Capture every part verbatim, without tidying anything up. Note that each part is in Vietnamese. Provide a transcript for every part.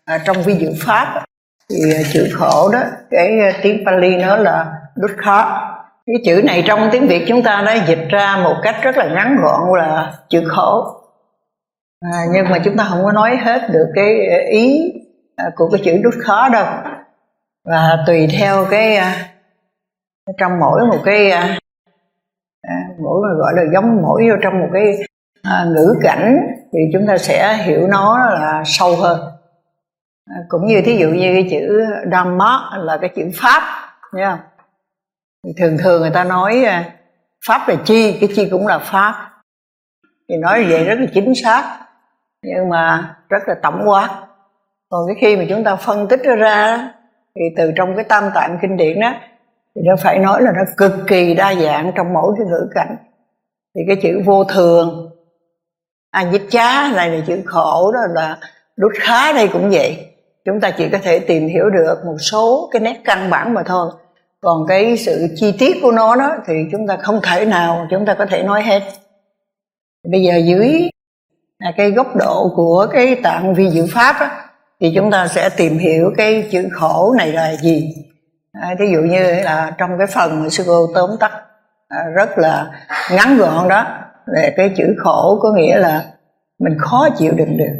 à, trong vi diệu pháp thì chữ khổ đó, cái tiếng Pali nó là dukkha. Cái chữ này trong tiếng Việt chúng ta đã dịch ra một cách rất là ngắn gọn là chữ khổ, à, nhưng mà chúng ta không có nói hết được cái ý của cái chữ dukkha đâu. Và tùy theo cái trong mỗi một cái à, mỗi người gọi là giống mỗi vô trong một cái à, ngữ cảnh thì chúng ta sẽ hiểu nó là sâu hơn. À, cũng như thí dụ như cái chữ Dhamma là cái chữ pháp, thấy không? Thì thường thường người ta nói pháp là chi, cái chi cũng là pháp, thì nói vậy rất là chính xác nhưng mà rất là tổng quát. Còn cái khi mà chúng ta phân tích nó ra thì từ trong cái Tam Tạng kinh điển đó thì nó phải nói là nó cực kỳ đa dạng trong mỗi cái ngữ cảnh. Thì cái chữ vô thường, anicca này là chữ khổ, đó là dukkha đây cũng vậy. Chúng ta chỉ có thể tìm hiểu được một số cái nét căn bản mà thôi. Còn cái sự chi tiết của nó đó thì chúng ta không thể nào chúng ta có thể nói hết. Bây giờ dưới cái góc độ của cái tạng vi diệu pháp á, thì chúng ta sẽ tìm hiểu cái chữ khổ này là gì. À, ví dụ như là trong cái phần mà sư cô tóm tắt à, rất là ngắn gọn đó, về cái chữ khổ có nghĩa là mình khó chịu đựng được,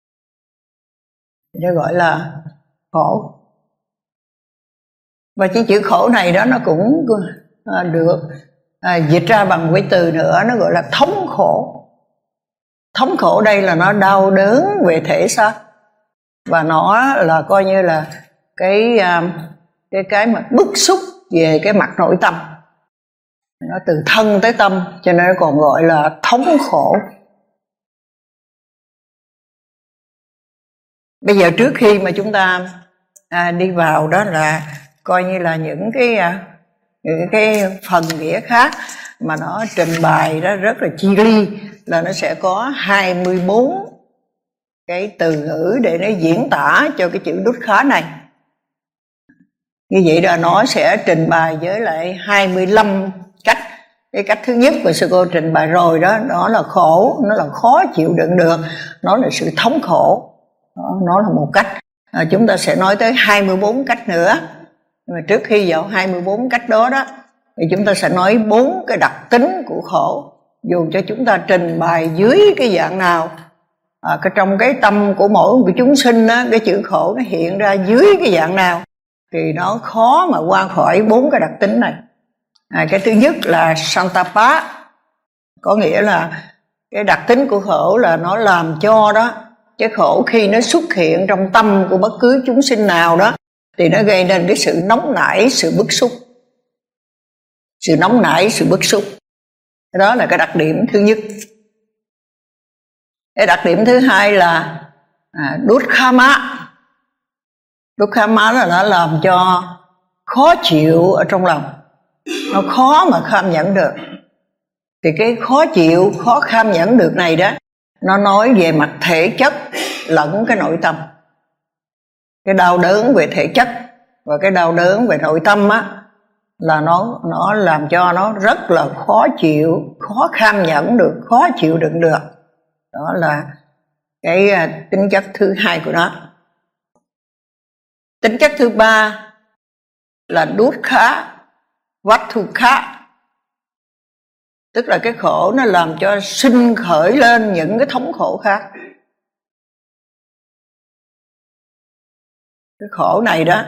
nó gọi là khổ. Và cái chữ khổ này đó nó cũng à, được à, dịch ra bằng cái từ nữa, nó gọi là thống khổ. Thống khổ đây là nó đau đớn về thể xác, và nó là coi như là cái cái cái mà bức xúc về cái mặt nội tâm, nó từ thân tới tâm, cho nên nó còn gọi là thống khổ. Bây giờ trước khi mà chúng ta à, đi vào đó là coi như là những cái những cái phần nghĩa khác mà nó trình bày đó rất là chi li, là nó sẽ có hai mươi bốn cái từ ngữ để nó diễn tả cho cái chữ dukkha này. Như vậy là nó sẽ trình bày với lại hai mươi lăm cách. Cái cách thứ nhất mà sư cô trình bày rồi đó, đó là khổ, nó là khó chịu đựng được, nó là sự thống khổ, đó, nó là một cách. À, chúng ta sẽ nói tới hai mươi bốn cách nữa. Nhưng mà trước khi vào hai mươi bốn cách đó đó thì chúng ta sẽ nói bốn cái đặc tính của khổ. Dù cho chúng ta trình bày dưới cái dạng nào, à, cái trong cái tâm của mỗi một chúng sinh đó, cái chữ khổ nó hiện ra dưới cái dạng nào thì nó khó mà qua khỏi bốn cái đặc tính này. À, cái thứ nhất là santapa, có nghĩa là cái đặc tính của khổ là nó làm cho đó, cái khổ khi nó xuất hiện trong tâm của bất cứ chúng sinh nào đó thì nó gây nên cái sự nóng nảy, sự bức xúc. Sự nóng nảy, sự bức xúc, đó là cái đặc điểm thứ nhất. Cái đặc điểm thứ hai là à, dukkha. Dukkha là nó làm cho khó chịu ở trong lòng, nó khó mà kham nhẫn được. Thì cái khó chịu, khó kham nhẫn được này đó, nó nói về mặt thể chất lẫn cái nội tâm. Cái đau đớn về thể chất và cái đau đớn về nội tâm á, là nó nó làm cho nó rất là khó chịu, khó kham nhẫn được, khó chịu đựng được. Đó là cái tính chất thứ hai của nó. Tính chất thứ ba là dukkha vatthukha, tức là cái khổ nó làm cho sinh khởi lên những cái thống khổ khác. Cái khổ này đó,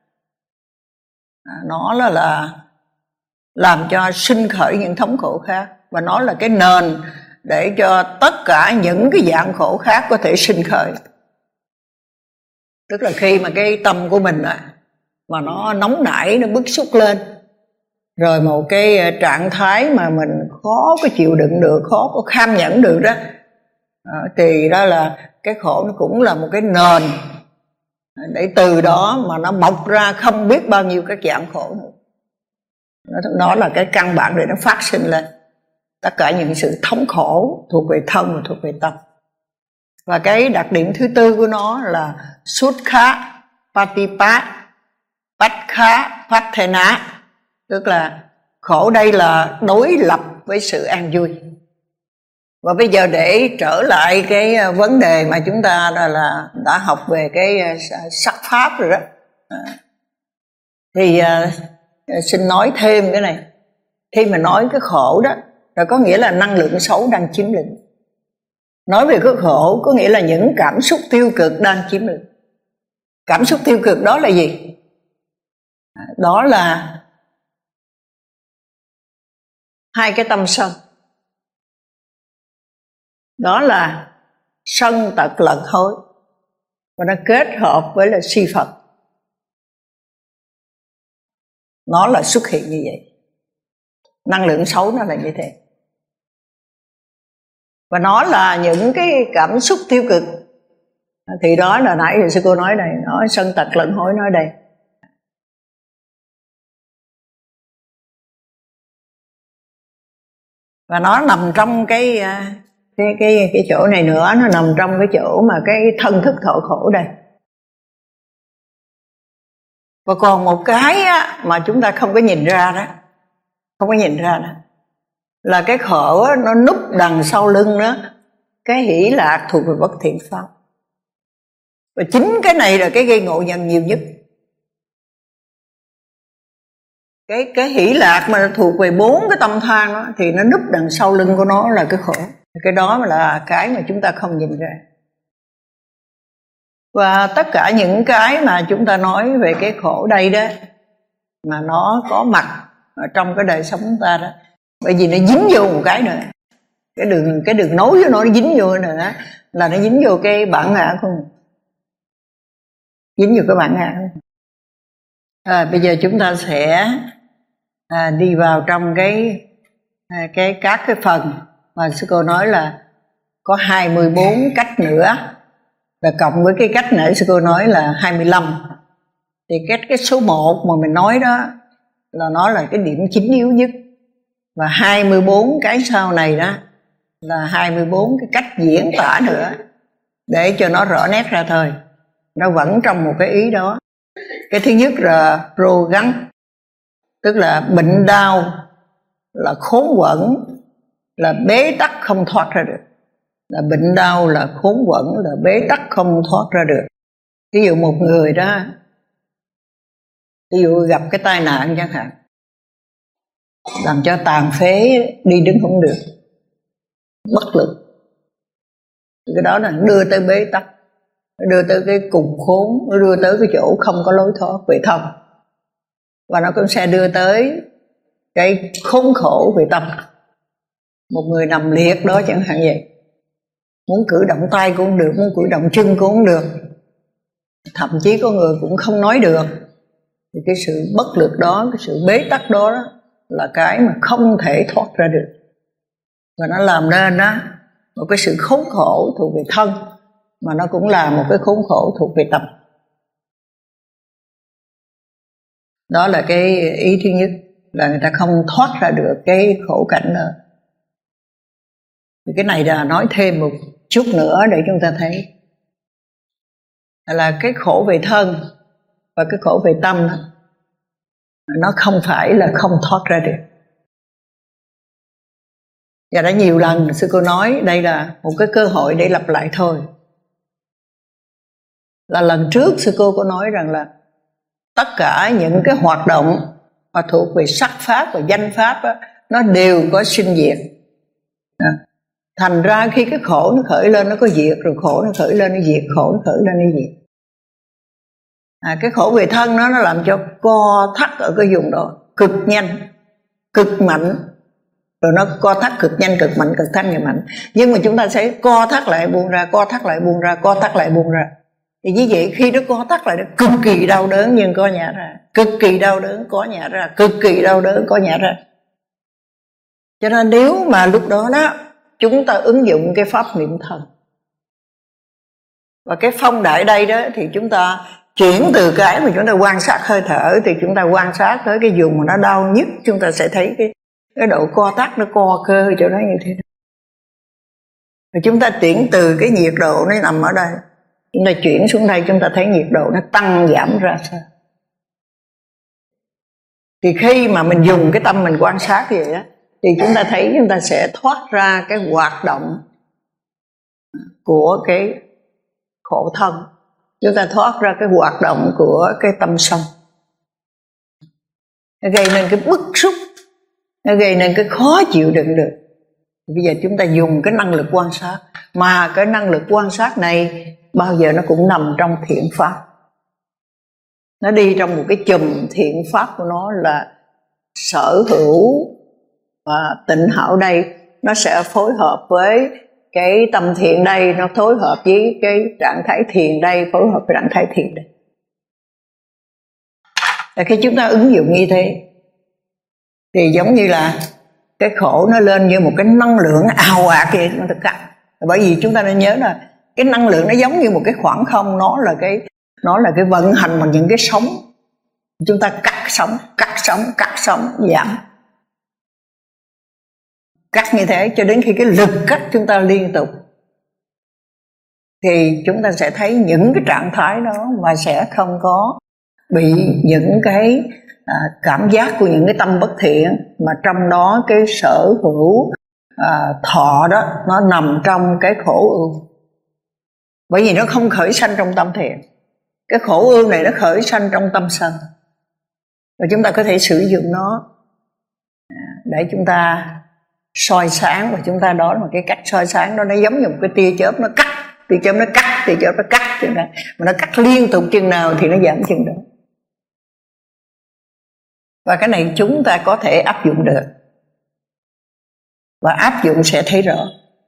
nó là, là làm cho sinh khởi những thống khổ khác, và nó là cái nền để cho tất cả những cái dạng khổ khác có thể sinh khởi. Tức là khi mà cái tâm của mình á, mà nó nóng nảy, nó bức xúc lên, rồi một cái trạng thái mà mình khó có chịu đựng được, khó có kham nhẫn được đó, thì đó là cái khổ nó cũng là một cái nền để từ đó mà nó mọc ra không biết bao nhiêu các dạng khổ nữa. Đó là cái căn bản để nó phát sinh lên tất cả những sự thống khổ thuộc về thân và thuộc về tâm. Và cái đặc điểm thứ tư của nó là sukkha patipat pakkha patthana, tức là khổ đây là đối lập với sự an vui. Và bây giờ để trở lại cái vấn đề mà chúng ta là, là đã học về cái sắc pháp rồi đó, thì uh, xin nói thêm cái này. Khi mà nói cái khổ đó là có nghĩa là năng lượng xấu đang chiếm lĩnh. Nói về cái khổ có nghĩa là những cảm xúc tiêu cực đang chiếm lĩnh. Cảm xúc tiêu cực đó là gì? Đó là hai cái tâm sân. Đó là sân tật lận hối, và nó kết hợp với là si Phật. Nó là xuất hiện như vậy. Năng lượng xấu nó là như thế. Và nó là những cái cảm xúc tiêu cực. Thì đó là nãy giờ sư cô nói đây, nói sân tật lận hối nói đây. Và nó nằm trong cái cái cái cái chỗ này nữa, nó nằm trong cái chỗ mà cái thân thức thọ khổ đây. Và còn một cái á, mà chúng ta không có nhìn ra đó, không có nhìn ra đó, là cái khổ á, nó núp đằng sau lưng đó, cái hỷ lạc thuộc về bất thiện pháp. Và chính cái này là cái gây ngộ nhận nhiều nhất. Cái cái hỷ lạc mà thuộc về bốn cái tâm than đó, thì nó núp đằng sau lưng của nó là cái khổ. Cái đó là cái mà chúng ta không nhìn ra. Và tất cả những cái mà chúng ta nói về cái khổ đây đó, mà nó có mặt ở trong cái đời sống chúng ta đó, bởi vì nó dính vô một cái nữa, cái đường cái đường nối của nó, nó dính vô nữa, là nó dính vô cái bản ngã của mình, dính vô cái bản ngã của mình. À, bây giờ chúng ta sẽ à, đi vào trong cái à, cái các cái phần mà sư cô nói là có hai mươi bốn cách nữa, và cộng với cái cách nãy sư cô nói là hai mươi lăm. Thì cái cái số một mà mình nói đó là nó là cái điểm chính yếu nhất, và hai mươi bốn cái sau này đó là hai mươi bốn cái cách diễn tả nữa, để cho nó rõ nét ra thôi. Nó vẫn trong một cái ý đó. Cái thứ nhất là rô gắn, tức là bệnh đau, là khốn quẫn, là bế tắc không thoát ra được. Là bệnh đau, là khốn quẫn, là bế tắc không thoát ra được. Ví dụ một người đó, ví dụ gặp cái tai nạn chẳng hạn, làm cho tàn phế, đi đứng không được, bất lực, cái đó là đưa tới bế tắc, đưa tới cái cùng khốn, nó đưa tới cái chỗ không có lối thoát về tâm, và nó cũng sẽ đưa tới cái khốn khổ về tâm. Một người nằm liệt đó chẳng hạn vậy, muốn cử động tay cũng không được, muốn cử động chân cũng không được, thậm chí có người cũng không nói được. Thì cái sự bất lực đó, cái sự bế tắc đó, đó là cái mà không thể thoát ra được, và nó làm nên đó một cái sự khốn khổ thuộc về thân, mà nó cũng là một cái khốn khổ thuộc về tâm. Đó là cái ý thứ nhất, là người ta không thoát ra được cái khổ cảnh đó. Thì cái này là nói thêm một chút nữa để chúng ta thấy là cái khổ về thân và cái khổ về tâm đó, nó không phải là không thoát ra được. Và đã nhiều lần sư cô nói đây là một cái cơ hội để lặp lại thôi. Là lần trước sư cô có nói rằng là tất cả những cái hoạt động mà thuộc về sắc pháp và danh pháp đó, nó đều có sinh diệt. Thành ra khi cái khổ nó khởi lên nó có diệt, rồi khổ nó khởi lên nó diệt, khổ nó khởi lên nó diệt. À, cái khổ về thân nó nó làm cho co thắt ở cái vùng đó cực nhanh, cực mạnh, rồi nó co thắt cực nhanh, cực mạnh, cực thanh, cực mạnh. Nhưng mà chúng ta sẽ co thắt lại buông ra, co thắt lại buông ra, co thắt lại buông ra. Thì như vậy khi nó co thắt lại nó cực kỳ đau đớn, nhưng có nhả ra, cực kỳ đau đớn có nhả ra, cực kỳ đau đớn có nhả ra. Cho nên nếu mà lúc đó đó chúng ta ứng dụng cái pháp niệm thần, và cái phong đại đây đó, thì chúng ta chuyển từ cái mà chúng ta quan sát hơi thở, thì chúng ta quan sát tới cái vùng mà nó đau nhất, chúng ta sẽ thấy cái, cái độ co thắt, nó co cơ chỗ đó như thế nào. Rồi chúng ta chuyển từ cái nhiệt độ nó nằm ở đây, chúng ta chuyển xuống đây, chúng ta thấy nhiệt độ nó tăng giảm ra sao. Thì khi mà mình dùng cái tâm mình quan sát vậy á, thì chúng ta thấy chúng ta sẽ thoát ra cái hoạt động của cái khổ thân, chúng ta thoát ra cái hoạt động của cái tâm sân. Nó gây nên cái bức xúc, nó gây nên cái khó chịu đựng được. Bây giờ chúng ta dùng cái năng lực quan sát, mà cái năng lực quan sát này bao giờ nó cũng nằm trong thiện pháp. Nó đi trong một cái chùm thiện pháp của nó là sở hữu và tịnh hảo đây, nó sẽ phối hợp với cái tâm thiện đây, nó phối hợp với cái trạng thái thiền đây, phối hợp với trạng thái thiền đây. Và khi chúng ta ứng dụng như thế thì giống như là cái khổ nó lên như một cái năng lượng ào ạt vậy nó tất cả. Bởi vì chúng ta nên nhớ là cái năng lượng nó giống như một cái khoảng không, nó là cái nó là cái vận hành bằng những cái sóng. Chúng ta cắt sóng, cắt sóng, cắt sóng, giảm. Cắt như thế cho đến khi cái lực cắt chúng ta liên tục thì chúng ta sẽ thấy những cái trạng thái đó mà sẽ không có bị những cái à, cảm giác của những cái tâm bất thiện, mà trong đó cái sở hữu à, thọ đó nó nằm trong cái khổ ưu. Bởi vì nó không khởi sanh trong tâm thiện. Cái khổ ưu này nó khởi sanh trong tâm sân. Và chúng ta có thể sử dụng nó để chúng ta soi sáng, và chúng ta đó là một cái cách soi sáng đó, nó giống như một cái tia chớp nó cắt, tia chớp nó cắt, tia chớp nó cắt chừng nào, mà nó cắt liên tục chừng nào thì nó giảm chừng đó. Và cái này chúng ta có thể áp dụng được, và áp dụng sẽ thấy rõ.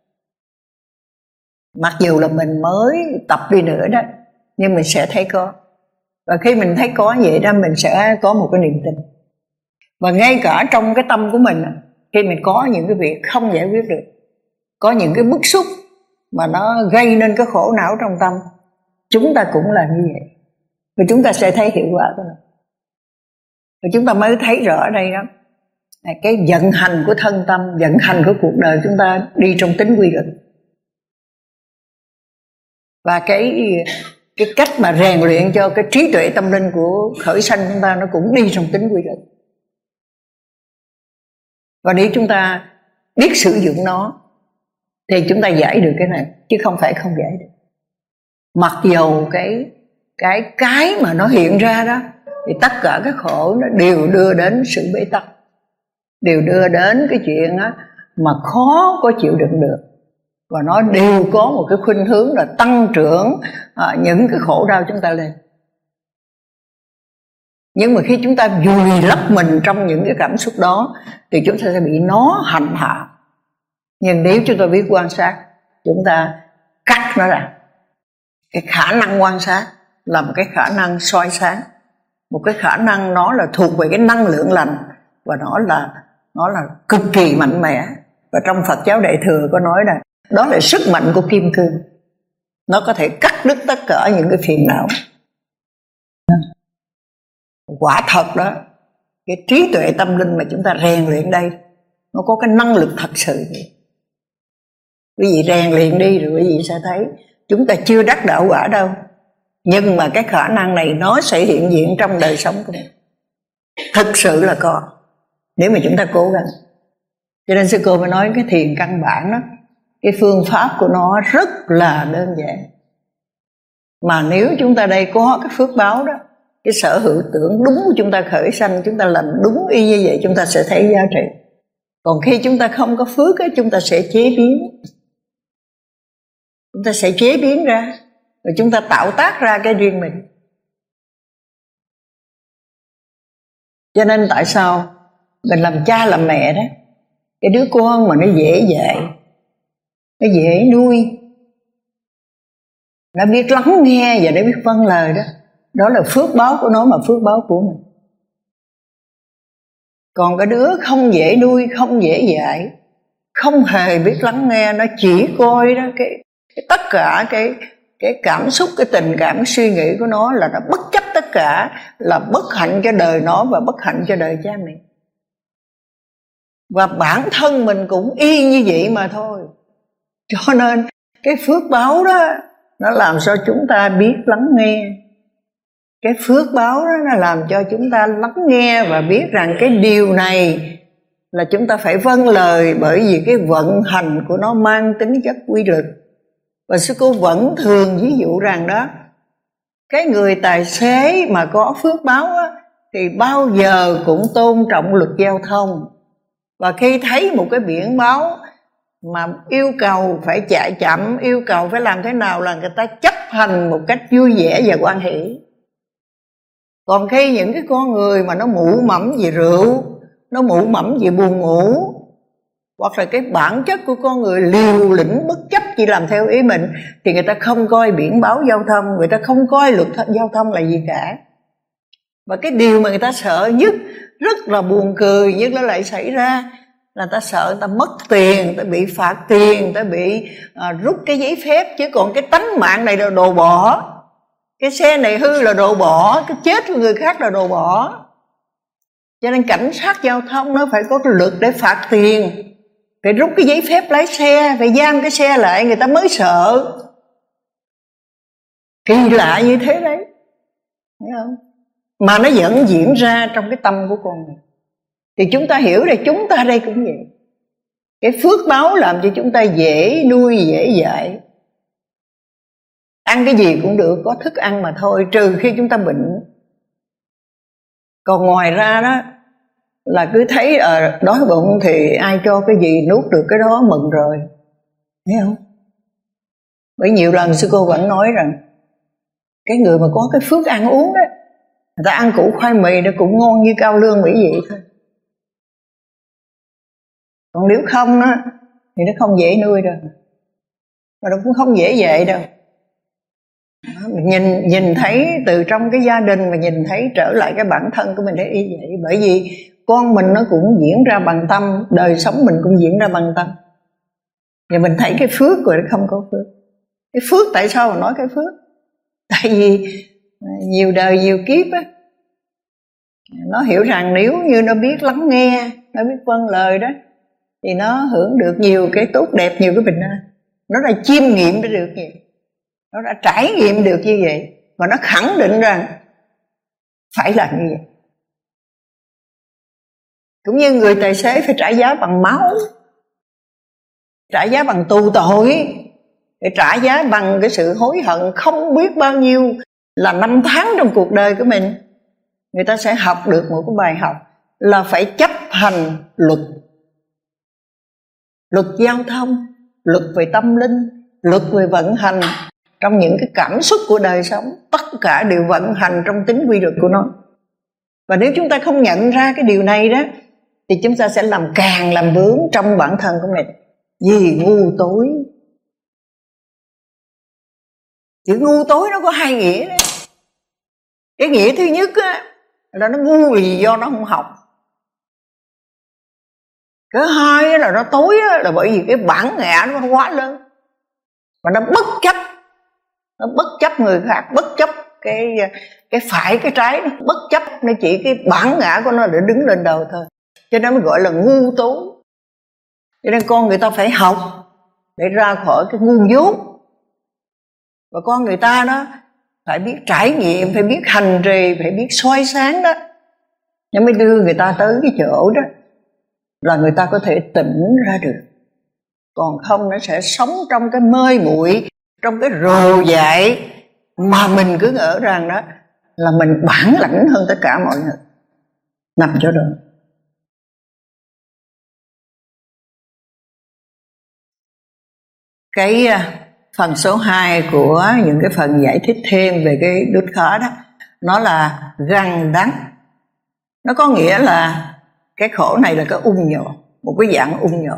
Mặc dù là mình mới tập đi nữa đó, nhưng mình sẽ thấy có. Và khi mình thấy có vậy đó, mình sẽ có một cái niềm tin. Và ngay cả trong cái tâm của mình, khi mình có những cái việc không giải quyết được, có những cái bức xúc mà nó gây nên cái khổ não trong tâm, chúng ta cũng làm như vậy. Và chúng ta sẽ thấy hiệu quả của nó. Và chúng ta mới thấy rõ ở đây đó, cái vận hành của thân tâm, vận hành của cuộc đời chúng ta đi trong tính quy luật. Và cái cái cách mà rèn luyện cho cái trí tuệ tâm linh của khởi sanh chúng ta nó cũng đi trong tính quy luật. Và nếu chúng ta biết sử dụng nó thì chúng ta giải được cái này, chứ không phải không giải được. Mặc dù cái cái cái mà nó hiện ra đó thì tất cả cái khổ nó đều đưa đến sự bế tắc, đều đưa đến cái chuyện á mà khó có chịu đựng được, và nó đều có một cái khuynh hướng là tăng trưởng à, những cái khổ đau chúng ta lên. Nhưng mà khi chúng ta vùi lấp mình trong những cái cảm xúc đó thì chúng ta sẽ bị nó hành hạ. Nhưng nếu chúng ta biết quan sát, chúng ta cắt nó ra. Cái khả năng quan sát là một cái khả năng soi sáng, một cái khả năng nó là thuộc về cái năng lượng lành, và nó là nó là cực kỳ mạnh mẽ. Và trong Phật giáo Đại Thừa có nói là đó là sức mạnh của kim cương, nó có thể cắt đứt tất cả những cái phiền não. Quả thật đó, cái trí tuệ tâm linh mà chúng ta rèn luyện đây nó có cái năng lực thật sự. Quý vị rèn luyện đi rồi quý vị sẽ thấy chúng ta chưa đắc đạo quả đâu, nhưng mà cái khả năng này nó sẽ hiện diện trong đời sống của mình. Thực sự là có, nếu mà chúng ta cố gắng. Cho nên sư cô mới nói cái thiền căn bản đó, cái phương pháp của nó rất là đơn giản. Mà nếu chúng ta đây có cái phước báo đó, cái sở hữu tưởng đúng của chúng ta khởi sanh, chúng ta làm đúng y như vậy, chúng ta sẽ thấy giá trị. Còn khi chúng ta không có phước ấy, chúng ta sẽ chế biến. Chúng ta sẽ chế biến ra, rồi chúng ta tạo tác ra cái riêng mình. Cho nên tại sao mình làm cha làm mẹ đó, cái đứa con mà nó dễ dạy, nó dễ nuôi, nó biết lắng nghe và nó biết vâng lời đó, đó là phước báo của nó mà phước báo của mình. Còn cái đứa không dễ nuôi, không dễ dạy, không hề biết lắng nghe, nó chỉ coi đó cái, cái tất cả cái cái cảm xúc, cái tình cảm, cái suy nghĩ của nó là nó bất chấp tất cả, là bất hạnh cho đời nó và bất hạnh cho đời cha mẹ. Và bản thân mình cũng y như vậy mà thôi. Cho nên cái phước báo đó nó làm cho chúng ta biết lắng nghe. Cái phước báo đó nó làm cho chúng ta lắng nghe và biết rằng cái điều này là chúng ta phải vâng lời, bởi vì cái vận hành của nó mang tính chất quy luật. Và sư cô vẫn thường ví dụ rằng đó, cái người tài xế mà có phước báo á, thì bao giờ cũng tôn trọng luật giao thông. Và khi thấy một cái biển báo mà yêu cầu phải chạy chậm, yêu cầu phải làm thế nào là người ta chấp hành một cách vui vẻ và hoan hỷ. Còn khi những cái con người mà nó mụ mẫm về rượu, nó mụ mẫm về buồn ngủ, hoặc là cái bản chất của con người liều lĩnh bất chấp chỉ làm theo ý mình, thì người ta không coi biển báo giao thông, người ta không coi luật giao thông là gì cả. Và cái điều mà người ta sợ nhất, rất là buồn cười, nhưng nó lại xảy ra, là người ta sợ người ta mất tiền, người ta bị phạt tiền, người ta bị à, rút cái giấy phép. Chứ còn cái tánh mạng này là đồ bỏ, cái xe này hư là đồ bỏ, cái chết của người khác là đồ bỏ. Cho nên cảnh sát giao thông nó phải có cái luật để phạt tiền, phải rút cái giấy phép lái xe, phải giam cái xe lại, người ta mới sợ. Kỳ lạ như thế đấy, thấy không? Mà nó vẫn diễn ra trong cái tâm của con người. Thì chúng ta hiểu là chúng ta đây cũng vậy. Cái phước báo làm cho chúng ta dễ nuôi, dễ dạy. Ăn cái gì cũng được, có thức ăn mà thôi, trừ khi chúng ta bệnh. Còn ngoài ra đó là cứ thấy à, đói bụng thì ai cho cái gì nuốt được cái đó mừng rồi, thấy không? Bởi nhiều lần sư cô vẫn nói rằng cái người mà có cái phước ăn uống đó, người ta ăn củ khoai mì nó cũng ngon như cao lương mỹ vị thôi. Còn nếu không á thì nó không dễ nuôi đâu, mà nó cũng không dễ dạy đâu. Mình nhìn, nhìn thấy từ trong cái gia đình, mà nhìn thấy trở lại cái bản thân của mình thấy y vậy. Bởi vì con mình nó cũng diễn ra bằng tâm, đời sống mình cũng diễn ra bằng tâm. Và mình thấy cái phước rồi nó không có phước. Cái phước tại sao mà nói cái phước? Tại vì nhiều đời nhiều kiếp á, nó hiểu rằng nếu như nó biết lắng nghe, nó biết vâng lời đó, thì nó hưởng được nhiều cái tốt đẹp, nhiều cái bình an. Nó đã chiêm nghiệm được như vậy, nó đã trải nghiệm được như vậy, và nó khẳng định rằng phải làm như vậy. Cũng như người tài xế phải trả giá bằng máu, trả giá bằng tù tội, để trả giá bằng cái sự hối hận không biết bao nhiêu là năm tháng trong cuộc đời của mình. Người ta sẽ học được một cái bài học là phải chấp hành luật. Luật giao thông, luật về tâm linh, luật về vận hành trong những cái cảm xúc của đời sống, tất cả đều vận hành trong tính quy luật của nó. Và nếu chúng ta không nhận ra cái điều này đó, thì chúng ta sẽ làm càng làm bướng trong bản thân của mình. Vì ngu tối. Chữ ngu tối nó có hai nghĩa đấy. Cái nghĩa thứ nhất á, là nó ngu vì do nó không học. Cái hai là nó tối á, là bởi vì cái bản ngã nó quá lớn, và nó bất chấp, nó bất chấp người khác, bất chấp cái cái phải cái trái, nó bất chấp, nó chỉ cái bản ngã của nó để đứng lên đầu thôi. Cho nên mới gọi là ngu tối. Cho nên con người ta phải học để ra khỏi cái ngu dốt. Và con người ta đó phải biết trải nghiệm, phải biết hành trì, phải biết soi sáng đó, nó mới đưa người ta tới cái chỗ đó là người ta có thể tỉnh ra được. Còn không nó sẽ sống trong cái mê muội, trong cái rồ dại, mà mình cứ ngỡ rằng đó là mình bản lãnh hơn tất cả mọi người, nằm chỗ đó. Cái phần số hai của những cái phần giải thích thêm về cái đút khó đó, nó là găng đắng. Nó có nghĩa là cái khổ này là cái ung nhọt, một cái dạng ung nhọt.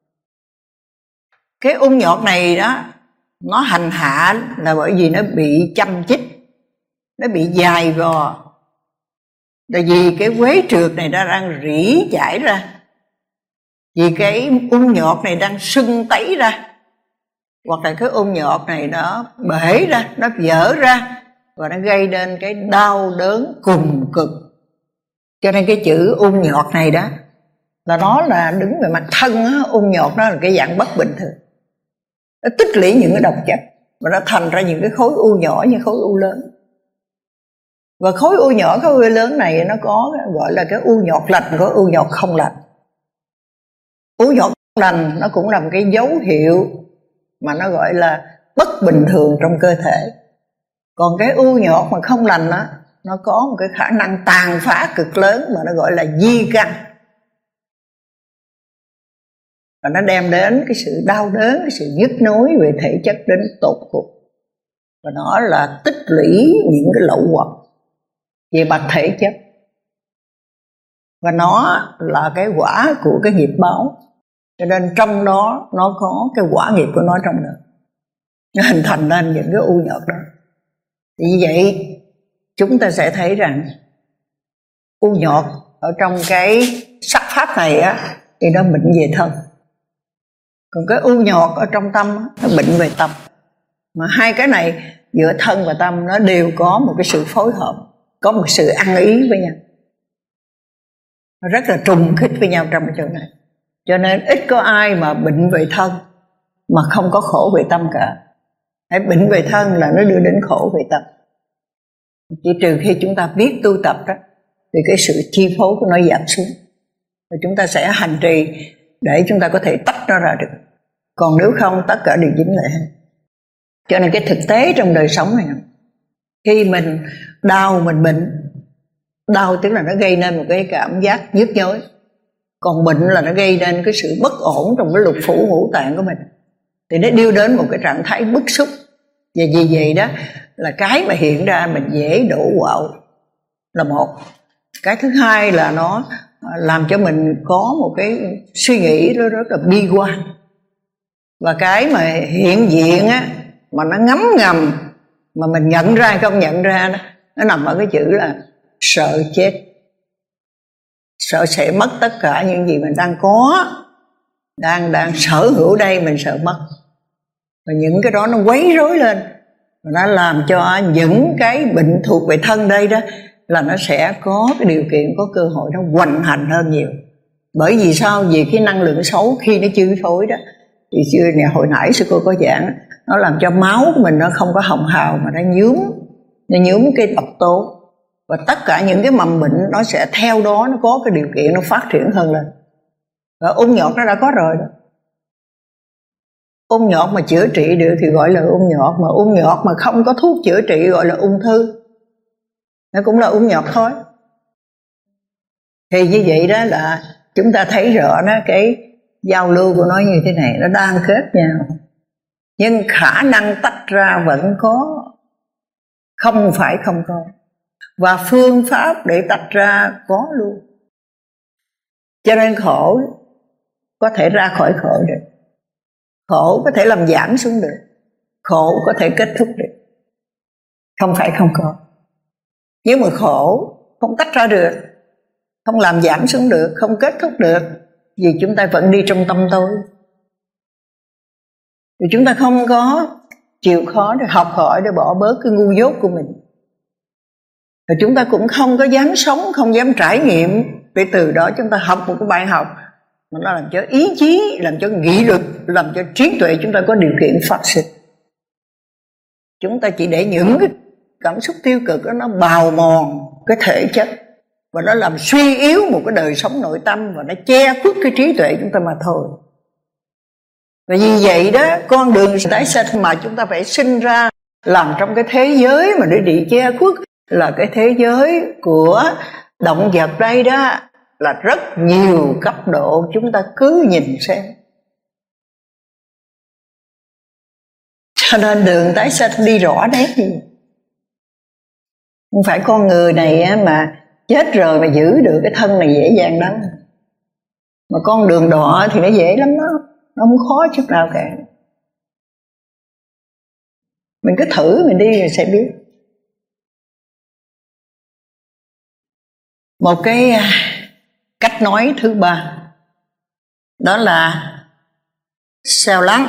Cái ung nhọt này đó, nó hành hạ là bởi vì nó bị chăm chích, nó bị dài vò. Là vì cái quế trượt này nó đang rỉ chảy ra, vì cái ung nhọt này đang sưng tấy ra, hoặc là cái ung nhọt này nó bể ra, nó vỡ ra, và nó gây nên cái đau đớn cùng cực. Cho nên cái chữ ung nhọt này đó là nó là đứng về mặt thân á, ung nhọt nó là cái dạng bất bình thường. Nó tích lũy những cái độc chất và nó thành ra những cái khối u nhỏ như khối u lớn. Và khối u nhỏ, khối u lớn này nó có gọi là cái u nhọt lành, có u nhọt không lành. U nhọt lành nó cũng là một cái dấu hiệu mà nó gọi là bất bình thường trong cơ thể. Còn cái u nhọt mà không lành đó, nó có một cái khả năng tàn phá cực lớn mà nó gọi là di căn, và nó đem đến cái sự đau đớn, cái sự nhức nhối về thể chất đến tột cùng, và nó là tích lũy những cái lậu hoặc về mặt thể chất, và nó là cái quả của cái nghiệp báo. Cho nên trong đó nó có cái quả nghiệp của nó trong đó, nó hình thành nên những cái u nhọt đó. Thì như vậy chúng ta sẽ thấy rằng u nhọt ở trong cái sắc pháp này á, thì nó bệnh về thân. Còn cái u nhọt ở trong tâm á, nó bệnh về tâm. Mà hai cái này giữa thân và tâm nó đều có một cái sự phối hợp, có một sự ăn ý với nhau, nó rất là trùng khít với nhau trong cái chỗ này. Cho nên ít có ai mà bệnh về thân mà không có khổ về tâm cả. Hãy bệnh về thân là nó đưa đến khổ về tâm. Chỉ trừ khi chúng ta biết tu tập đó, thì cái sự chi phối của nó giảm xuống, rồi chúng ta sẽ hành trì để chúng ta có thể tách nó ra được. Còn nếu không, tất cả đều dính lại. Cho nên cái thực tế trong đời sống này, khi mình đau, mình bệnh, đau tức là nó gây nên một cái cảm giác nhức nhối, còn bệnh là nó gây nên cái sự bất ổn trong cái lục phủ ngũ tạng của mình, thì nó đưa đến một cái trạng thái bức xúc. Và vì vậy đó là cái mà hiện ra mình dễ đổ quạo là một. Cái thứ hai là nó làm cho mình có một cái suy nghĩ nó rất là bi quan. Và cái mà hiện diện á, mà nó ngấm ngầm mà mình nhận ra hay không nhận ra đó, nó nằm ở cái chữ là sợ chết. Sợ sẽ mất tất cả những gì mình đang có, đang đang sở hữu đây mình sợ mất. Và những cái đó nó quấy rối lên, và nó làm cho những cái bệnh thuộc về thân đây đó là nó sẽ có cái điều kiện, có cơ hội nó hoành hành hơn nhiều. Bởi vì sao? Vì cái năng lượng xấu khi nó chi phối đó, thì chưa nè, hồi nãy sư cô có giảng, nó làm cho máu của mình nó không có hồng hào mà nó nhuốm, nó nhuốm cái độc tố, và tất cả những cái mầm bệnh nó sẽ theo đó nó có cái điều kiện nó phát triển hơn lên. Và ung nhọt nó đã có rồi đó. Ung nhọt mà chữa trị được thì gọi là ung nhọt, mà ung nhọt mà không có thuốc chữa trị gọi là ung thư, nó cũng là ung nhọt thôi. Thì như vậy đó là chúng ta thấy rõ đó, cái giao lưu của nó như thế này, nó đang kết nhau, nhưng khả năng tách ra vẫn có, không phải không có, và phương pháp để tách ra có luôn. Cho nên khổ có thể ra khỏi khổ được, khổ có thể làm giảm xuống được, khổ có thể kết thúc được, không phải không có. Nhưng mà khổ không tách ra được, không làm giảm xuống được, không kết thúc được, vì chúng ta vẫn đi trong tâm tối. Vì chúng ta không có chịu khó để học hỏi, để bỏ bớt cái ngu dốt của mình. Và chúng ta cũng không có dám sống, không dám trải nghiệm, để từ đó chúng ta học một cái bài học mà nó làm cho ý chí, làm cho nghị lực, làm cho trí tuệ chúng ta có điều kiện phát sinh. Chúng ta chỉ để những cái cảm xúc tiêu cực đó nó bào mòn cái thể chất, và nó làm suy yếu một cái đời sống nội tâm, và nó che khuất cái trí tuệ chúng ta mà thôi. Và vì vậy đó, con đường tái sanh mà chúng ta phải sinh ra làm trong cái thế giới mà để bị che khuất, là cái thế giới của động vật đây đó, là rất nhiều cấp độ, chúng ta cứ nhìn xem. Cho nên đường tái sanh đi rõ nét gì. Không phải con người này mà chết rồi mà giữ được cái thân này dễ dàng lắm. Mà con đường đỏ thì nó dễ lắm đó, nó không khó chút nào cả. Mình cứ thử mình đi rồi sẽ biết. Một cái cách nói thứ ba, đó là xao lắng.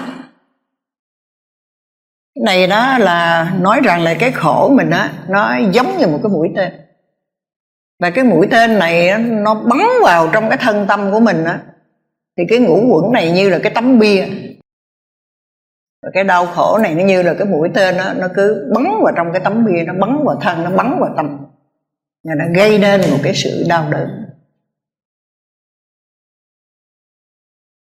Cái này đó là nói rằng là cái khổ mình á, nó giống như một cái mũi tên. Và cái mũi tên này nó bắn vào trong cái thân tâm của mình á, thì cái ngũ quẩn này như là cái tấm bia. Và cái đau khổ này nó như là cái mũi tên đó, nó cứ bắn vào trong cái tấm bia, nó bắn vào thân, nó bắn vào tâm, và nó gây nên một cái sự đau đớn.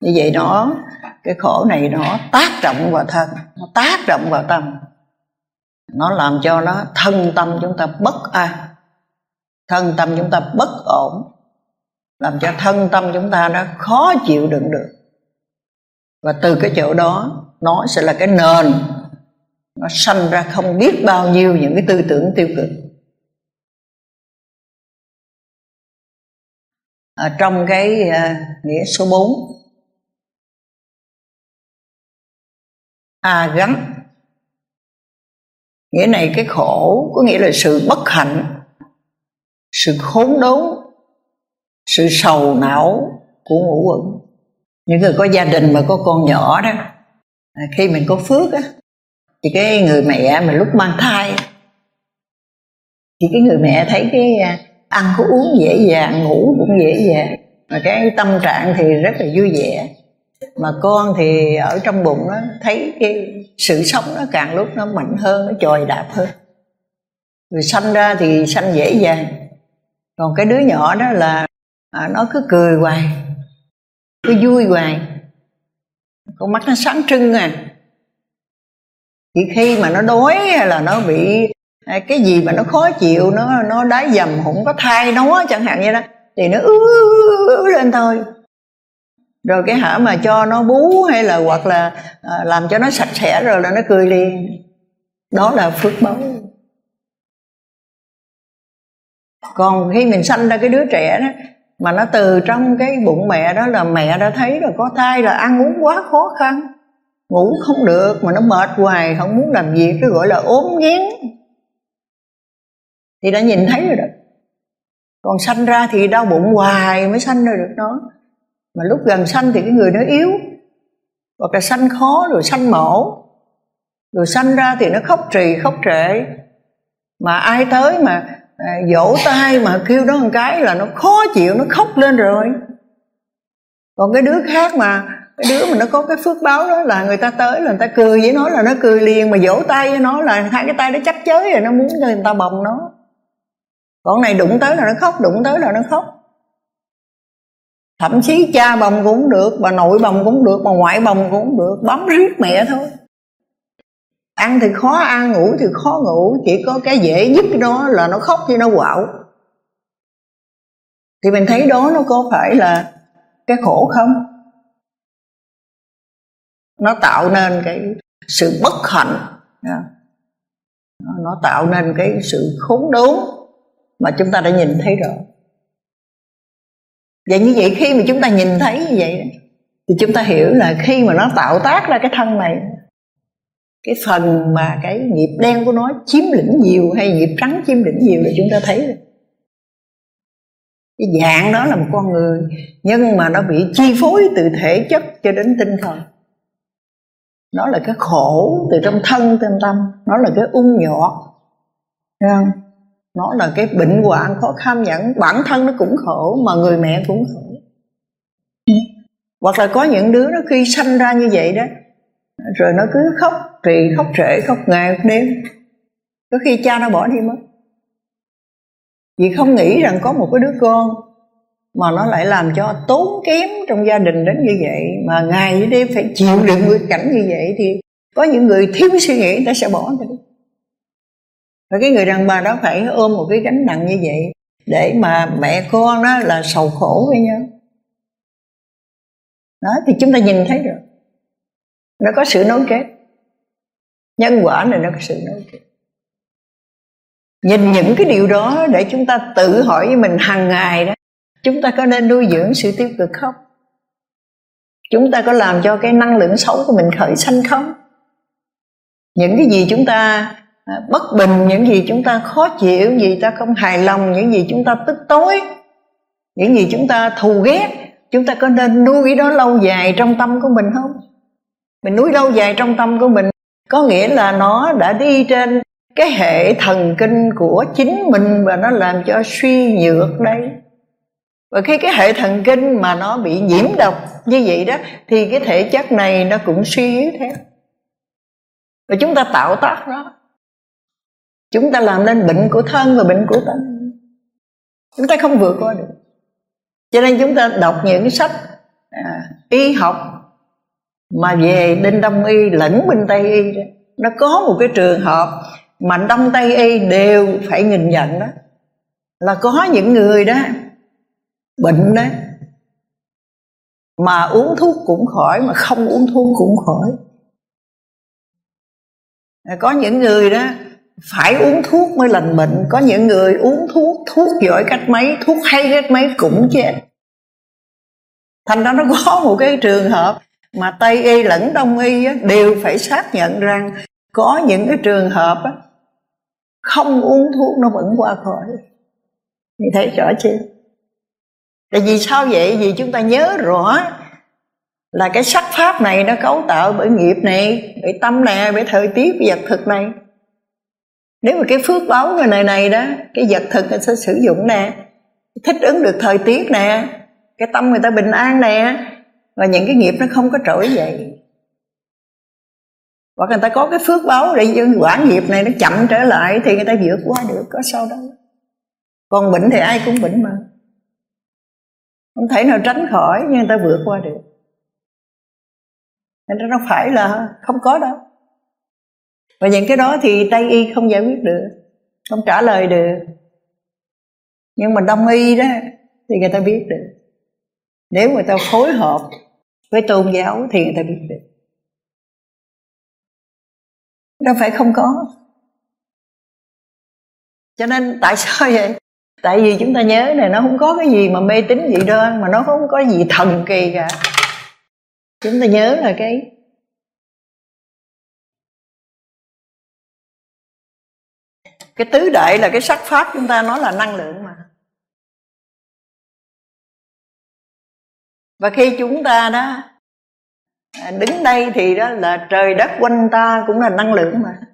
Như vậy nó, cái khổ này nó tác động vào thân, nó tác động vào tâm, nó làm cho nó thân tâm chúng ta bất an, thân tâm chúng ta bất ổn, làm cho thân tâm chúng ta nó khó chịu đựng được. Và từ cái chỗ đó nó sẽ là cái nền, nó sanh ra không biết bao nhiêu những cái tư tưởng tiêu cực. Ở trong cái uh, nghĩa số bốn, A gắn, nghĩa này cái khổ có nghĩa là sự bất hạnh, sự khốn đốn, sự sầu não của ngũ uẩn. Những người có gia đình mà có con nhỏ đó, à, khi mình có phước á, thì cái người mẹ mà lúc mang thai thì cái người mẹ thấy cái ăn có uống dễ dàng, ngủ cũng dễ dàng, mà cái tâm trạng thì rất là vui vẻ. Mà con thì ở trong bụng nó thấy cái sự sống nó càng lúc nó mạnh hơn, nó chồi đạp hơn. Rồi sanh ra thì sanh dễ dàng. Còn cái đứa nhỏ đó là à, nó cứ cười hoài, cứ vui hoài, con mắt nó sáng trưng à. Thì khi mà nó đói hay là nó bị cái gì mà nó khó chịu, nó nó đái dầm, không có thai nó chẳng hạn như đó, thì nó ứ, ứ lên thôi. Rồi cái hả mà cho nó bú hay là hoặc là à, làm cho nó sạch sẽ rồi là nó cười liền. Đó là phước báu. Còn khi mình sanh ra cái đứa trẻ đó mà nó từ trong cái bụng mẹ đó là mẹ đã thấy là có thai, là ăn uống quá khó khăn, ngủ không được, mà nó mệt hoài, không muốn làm việc, cái gọi là ốm nghén, thì đã nhìn thấy rồi đó. Còn sanh ra thì đau bụng hoài mới sanh ra được nó. Mà lúc gần sanh thì cái người nó yếu, hoặc là sanh khó rồi sanh mổ, rồi sanh ra thì nó khóc trì khóc trệ, mà ai tới mà à, vỗ tay mà kêu đó một cái là nó khó chịu, nó khóc lên rồi. Còn cái đứa khác mà cái đứa mà nó có cái phước báo đó là người ta tới là người ta cười với nó là nó cười liền, mà vỗ tay với nó là hai cái tay nó chắc chới rồi, nó muốn cho người ta bồng nó. Còn này đụng tới là nó khóc, đụng tới là nó khóc. Thậm chí cha bồng cũng được, bà nội bồng cũng được, bà ngoại bồng cũng được, bấm riết mẹ thôi. Ăn thì khó ăn, ngủ thì khó ngủ, chỉ có cái dễ nhất đó là nó khóc khi nó quạo. Thì mình thấy đó nó có phải là cái khổ không? Nó tạo nên cái sự bất hạnh, nó tạo nên cái sự khốn đốn mà chúng ta đã nhìn thấy rồi. Và như vậy khi mà chúng ta nhìn thấy như vậy thì chúng ta hiểu là khi mà nó tạo tác ra cái thân này, cái phần mà cái nghiệp đen của nó chiếm lĩnh nhiều hay nghiệp trắng chiếm lĩnh nhiều là chúng ta thấy rồi. Cái dạng đó là một con người, nhưng mà nó bị chi phối từ thể chất cho đến tinh thần. Nó là cái khổ từ trong thân trong tâm, nó là cái ung nhọt, thấy không? Nó là cái bệnh hoạn khó kham nhẫn, bản thân nó cũng khổ mà người mẹ cũng khổ. Hoặc là có những đứa nó khi sanh ra như vậy đó, rồi nó cứ khóc trì khóc trễ, khóc ngày khóc đêm, có khi cha nó bỏ đi mất. Vì không nghĩ rằng có một cái đứa con mà nó lại làm cho tốn kém trong gia đình đến như vậy, mà ngày với đêm phải chịu đựng cái cảnh như vậy, thì có những người thiếu suy nghĩ người ta sẽ bỏ đi. Và cái người đàn bà đó phải ôm một cái gánh nặng như vậy để mà mẹ con đó là sầu khổ với nhau. Đó thì chúng ta nhìn thấy rồi, nó có sự nối kết. Nhân quả này nó có sự nối kết. Nhìn những cái điều đó để chúng ta tự hỏi với mình hàng ngày đó, chúng ta có nên nuôi dưỡng sự tiêu cực không? Chúng ta có làm cho cái năng lượng xấu của mình khởi sanh không? Những cái gì chúng ta bất bình, những gì chúng ta khó chịu, những gì ta không hài lòng, những gì chúng ta tức tối, những gì chúng ta thù ghét, chúng ta có nên nuôi đó lâu dài trong tâm của mình không? Mình nuôi lâu dài trong tâm của mình có nghĩa là nó đã đi trên cái hệ thần kinh của chính mình và nó làm cho suy nhược đây. Và khi cái hệ thần kinh mà nó bị nhiễm độc như vậy đó, thì cái thể chất này nó cũng suy yếu theo. Và chúng ta tạo tác đó, chúng ta làm nên bệnh của thân và bệnh của tâm, chúng ta không vượt qua được. Cho nên chúng ta đọc những cái sách à, y học mà về bên Đông y lẫn bên Tây y đó, nó có một cái trường hợp mà Đông Tây y đều phải nhìn nhận đó, là có những người đó bệnh đó mà uống thuốc cũng khỏi, mà không uống thuốc cũng khỏi. Có những người đó phải uống thuốc mới lành bệnh, có những người uống thuốc, thuốc giỏi cách mấy, thuốc hay cách mấy cũng chết. Thành ra nó có một cái trường hợp mà Tây y lẫn Đông y đều phải xác nhận rằng có những cái trường hợp không uống thuốc nó vẫn qua khỏi. Thì thấy rõ chưa? Tại vì sao vậy? Vì chúng ta nhớ rõ là cái sắc pháp này nó cấu tạo bởi nghiệp này, bởi tâm này, bởi thời tiết, bởi vật thực này. Nếu mà cái phước báo người này này đó, cái vật thực người sẽ sử dụng nè, thích ứng được thời tiết nè, cái tâm người ta bình an nè, và những cái nghiệp nó không có trỗi dậy. Hoặc người ta có cái phước báo để quả nghiệp này nó chậm trở lại thì người ta vượt qua được, có sao đâu. Còn bệnh thì ai cũng bệnh mà, không thể nào tránh khỏi, nhưng người ta vượt qua được. Nên nó phải là không có đâu. Và những cái đó thì Tây y không giải quyết được, không trả lời được. Nhưng mà Đông y đó thì người ta biết được. Nếu người ta phối hợp với tôn giáo thì người ta biết được. Đâu phải không có. Cho nên tại sao vậy? Tại vì chúng ta nhớ này, nó không có cái gì mà mê tín dị đoan, mà nó không có gì thần kỳ cả. Chúng ta nhớ là cái Cái tứ đại là cái sắc pháp, chúng ta nói là năng lượng mà. Và khi chúng ta đó đứng đây thì đó là trời đất quanh ta cũng là năng lượng mà.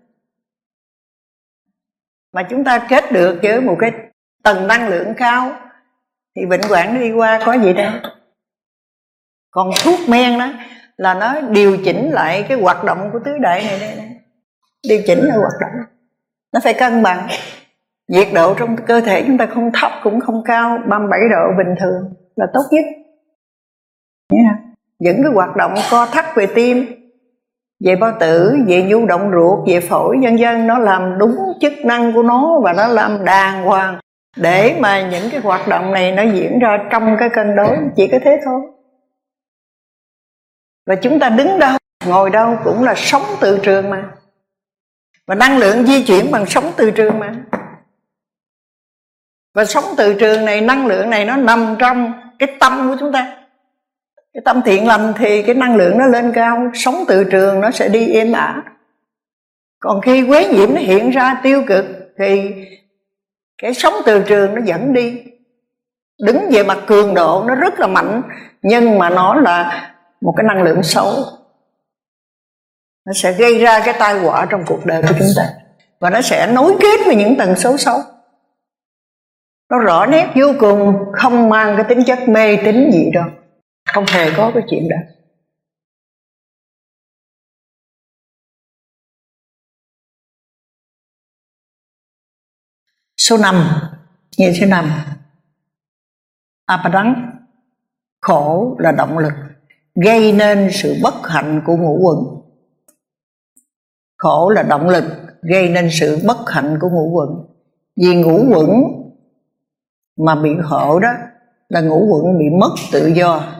Mà chúng ta kết được với một cái tầng năng lượng cao thì bệnh hoạn nó đi qua có gì đâu. Còn thuốc men đó là nó điều chỉnh lại cái hoạt động của tứ đại này đây, đây. Điều chỉnh lại hoạt động, nó phải cân bằng. Nhiệt độ trong cơ thể chúng ta không thấp cũng không cao, ba mươi bảy độ bình thường là tốt nhất. Yeah. Những cái hoạt động co thắt về tim, về bao tử, về nhu động ruột, về phổi vân vân, nó làm đúng chức năng của nó và nó làm đàng hoàng để mà những cái hoạt động này nó diễn ra trong cái cân đối, chỉ có thế thôi. Và chúng ta đứng đâu, ngồi đâu cũng là sống từ trường mà. Và năng lượng di chuyển bằng sống từ trường mà. Và sống từ trường này, năng lượng này nó nằm trong cái tâm của chúng ta. Cái tâm thiện lành thì cái năng lượng nó lên cao, sống từ trường nó sẽ đi êm ả. Còn khi quế nhiễm nó hiện ra tiêu cực thì cái sống từ trường nó dẫn đi. Đứng về mặt cường độ nó rất là mạnh, nhưng mà nó là một cái năng lượng xấu. Nó sẽ gây ra cái tai họa trong cuộc đời của chúng ta. Và nó sẽ nối kết với những tần số xấu. Nó rõ nét vô cùng, không mang cái tính chất mê tín gì đâu. Không hề có cái chuyện đó. Số năm, như số năm, Apadang, khổ là động lực gây nên sự bất hạnh của ngũ quẩn. Khổ là động lực gây nên sự bất hạnh của ngũ quẩn. Vì ngũ quẩn mà bị khổ đó là ngũ quẩn bị mất tự do,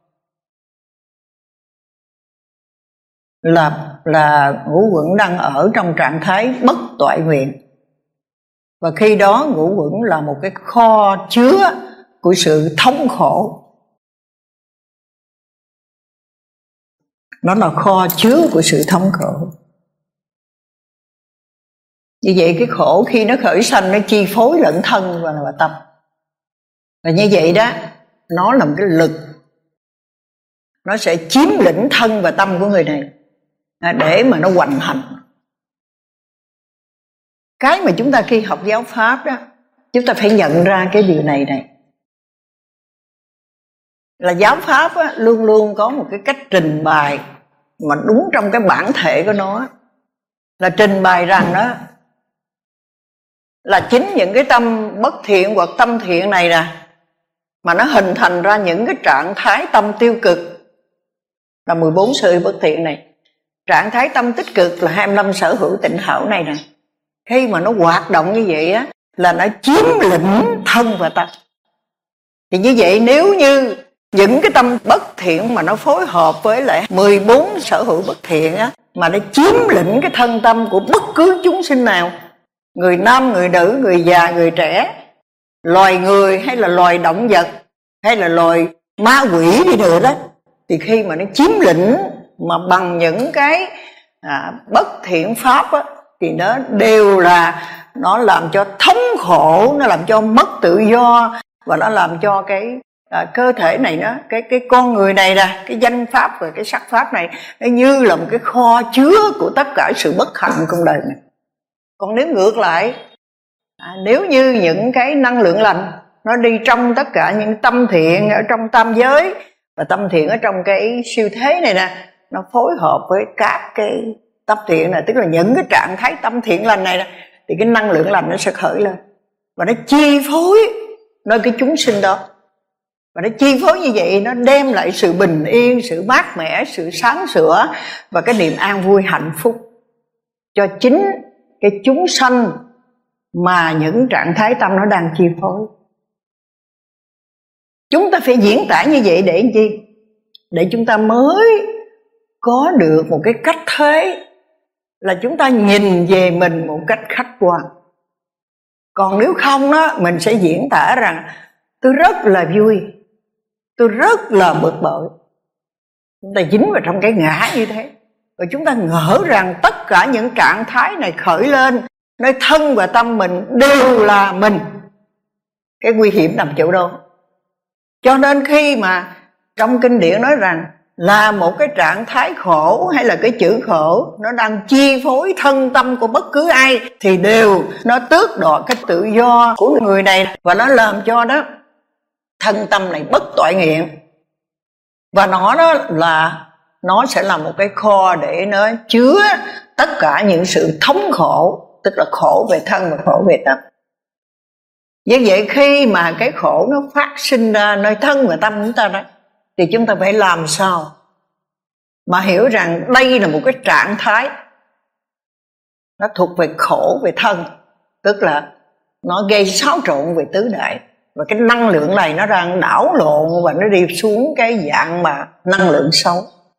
là là ngũ quẩn đang ở trong trạng thái bất toại nguyện. Và khi đó ngũ quẩn là một cái kho chứa của sự thống khổ. Nó là kho chứa của sự thống khổ. Như vậy cái khổ khi nó khởi sanh nó chi phối lẫn thân và là tâm. Và như vậy đó, nó là một cái lực, nó sẽ chiếm lĩnh thân và tâm của người này để mà nó hoành hành. Cái mà chúng ta khi học giáo pháp đó, chúng ta phải nhận ra cái điều này này. Là giáo pháp á, luôn luôn có một cái cách trình bày mà đúng trong cái bản thể của nó. Là trình bày rằng đó là chính những cái tâm bất thiện hoặc tâm thiện này nè, mà nó hình thành ra những cái trạng thái tâm tiêu cực là mười bốn sự bất thiện này. Trạng thái tâm tích cực là hai mươi lăm sở hữu tịnh hảo này nè. Khi mà nó hoạt động như vậy á, là nó chiếm lĩnh thân và tâm. Thì như vậy nếu như những cái tâm bất thiện mà nó phối hợp với lại mười bốn sở hữu bất thiện á, mà nó chiếm lĩnh cái thân tâm của bất cứ chúng sinh nào, người nam, người nữ, người già, người trẻ, loài người hay là loài động vật hay là loài ma quỷ đi nữa đó, thì khi mà nó chiếm lĩnh mà bằng những cái à, bất thiện pháp á, thì nó đều là nó làm cho thống khổ, nó làm cho mất tự do, và nó làm cho cái à, cơ thể này nó cái cái con người này nè, cái danh pháp và cái sắc pháp này nó như là một cái kho chứa của tất cả sự bất hạnh trong đời này. Còn nếu ngược lại, à, nếu như những cái năng lượng lành nó đi trong tất cả những tâm thiện ở trong tam giới và tâm thiện ở trong cái siêu thế này nè, nó phối hợp với các cái tâm thiện này, tức là những cái trạng thái tâm thiện lành này nè, thì cái năng lượng lành nó sẽ khởi lên và nó chi phối nơi cái chúng sinh đó. Và nó chi phối như vậy, nó đem lại sự bình yên, sự mát mẻ, sự sáng sủa và cái niềm an vui hạnh phúc cho chính cái chúng sanh mà những trạng thái tâm nó đang chi phối. Chúng ta phải diễn tả như vậy để làm chi? Để chúng ta mới có được một cái cách thế là chúng ta nhìn về mình một cách khách quan. Còn nếu không đó, mình sẽ diễn tả rằng tôi rất là vui, tôi rất là bực bội. Chúng ta dính vào trong cái ngã như thế. Và chúng ta ngỡ rằng tất cả những trạng thái này khởi lên nơi thân và tâm mình đều là mình. Cái nguy hiểm nằm chỗ đâu. Cho nên khi mà trong kinh điển nói rằng là một cái trạng thái khổ hay là cái chữ khổ nó đang chi phối thân tâm của bất cứ ai, thì đều nó tước đoạt cái tự do của người này, và nó làm cho đó thân tâm này bất toại nguyện. Và nó đó là nó sẽ là một cái kho để nó chứa tất cả những sự thống khổ, tức là khổ về thân và khổ về tâm. Như vậy khi mà cái khổ nó phát sinh ra nơi thân và tâm chúng ta đó, thì chúng ta phải làm sao mà hiểu rằng đây là một cái trạng thái nó thuộc về khổ về thân, tức là nó gây xáo trộn về tứ đại, và cái năng lượng này nó đang đảo lộn và nó đi xuống cái dạng mà năng lượng xấu,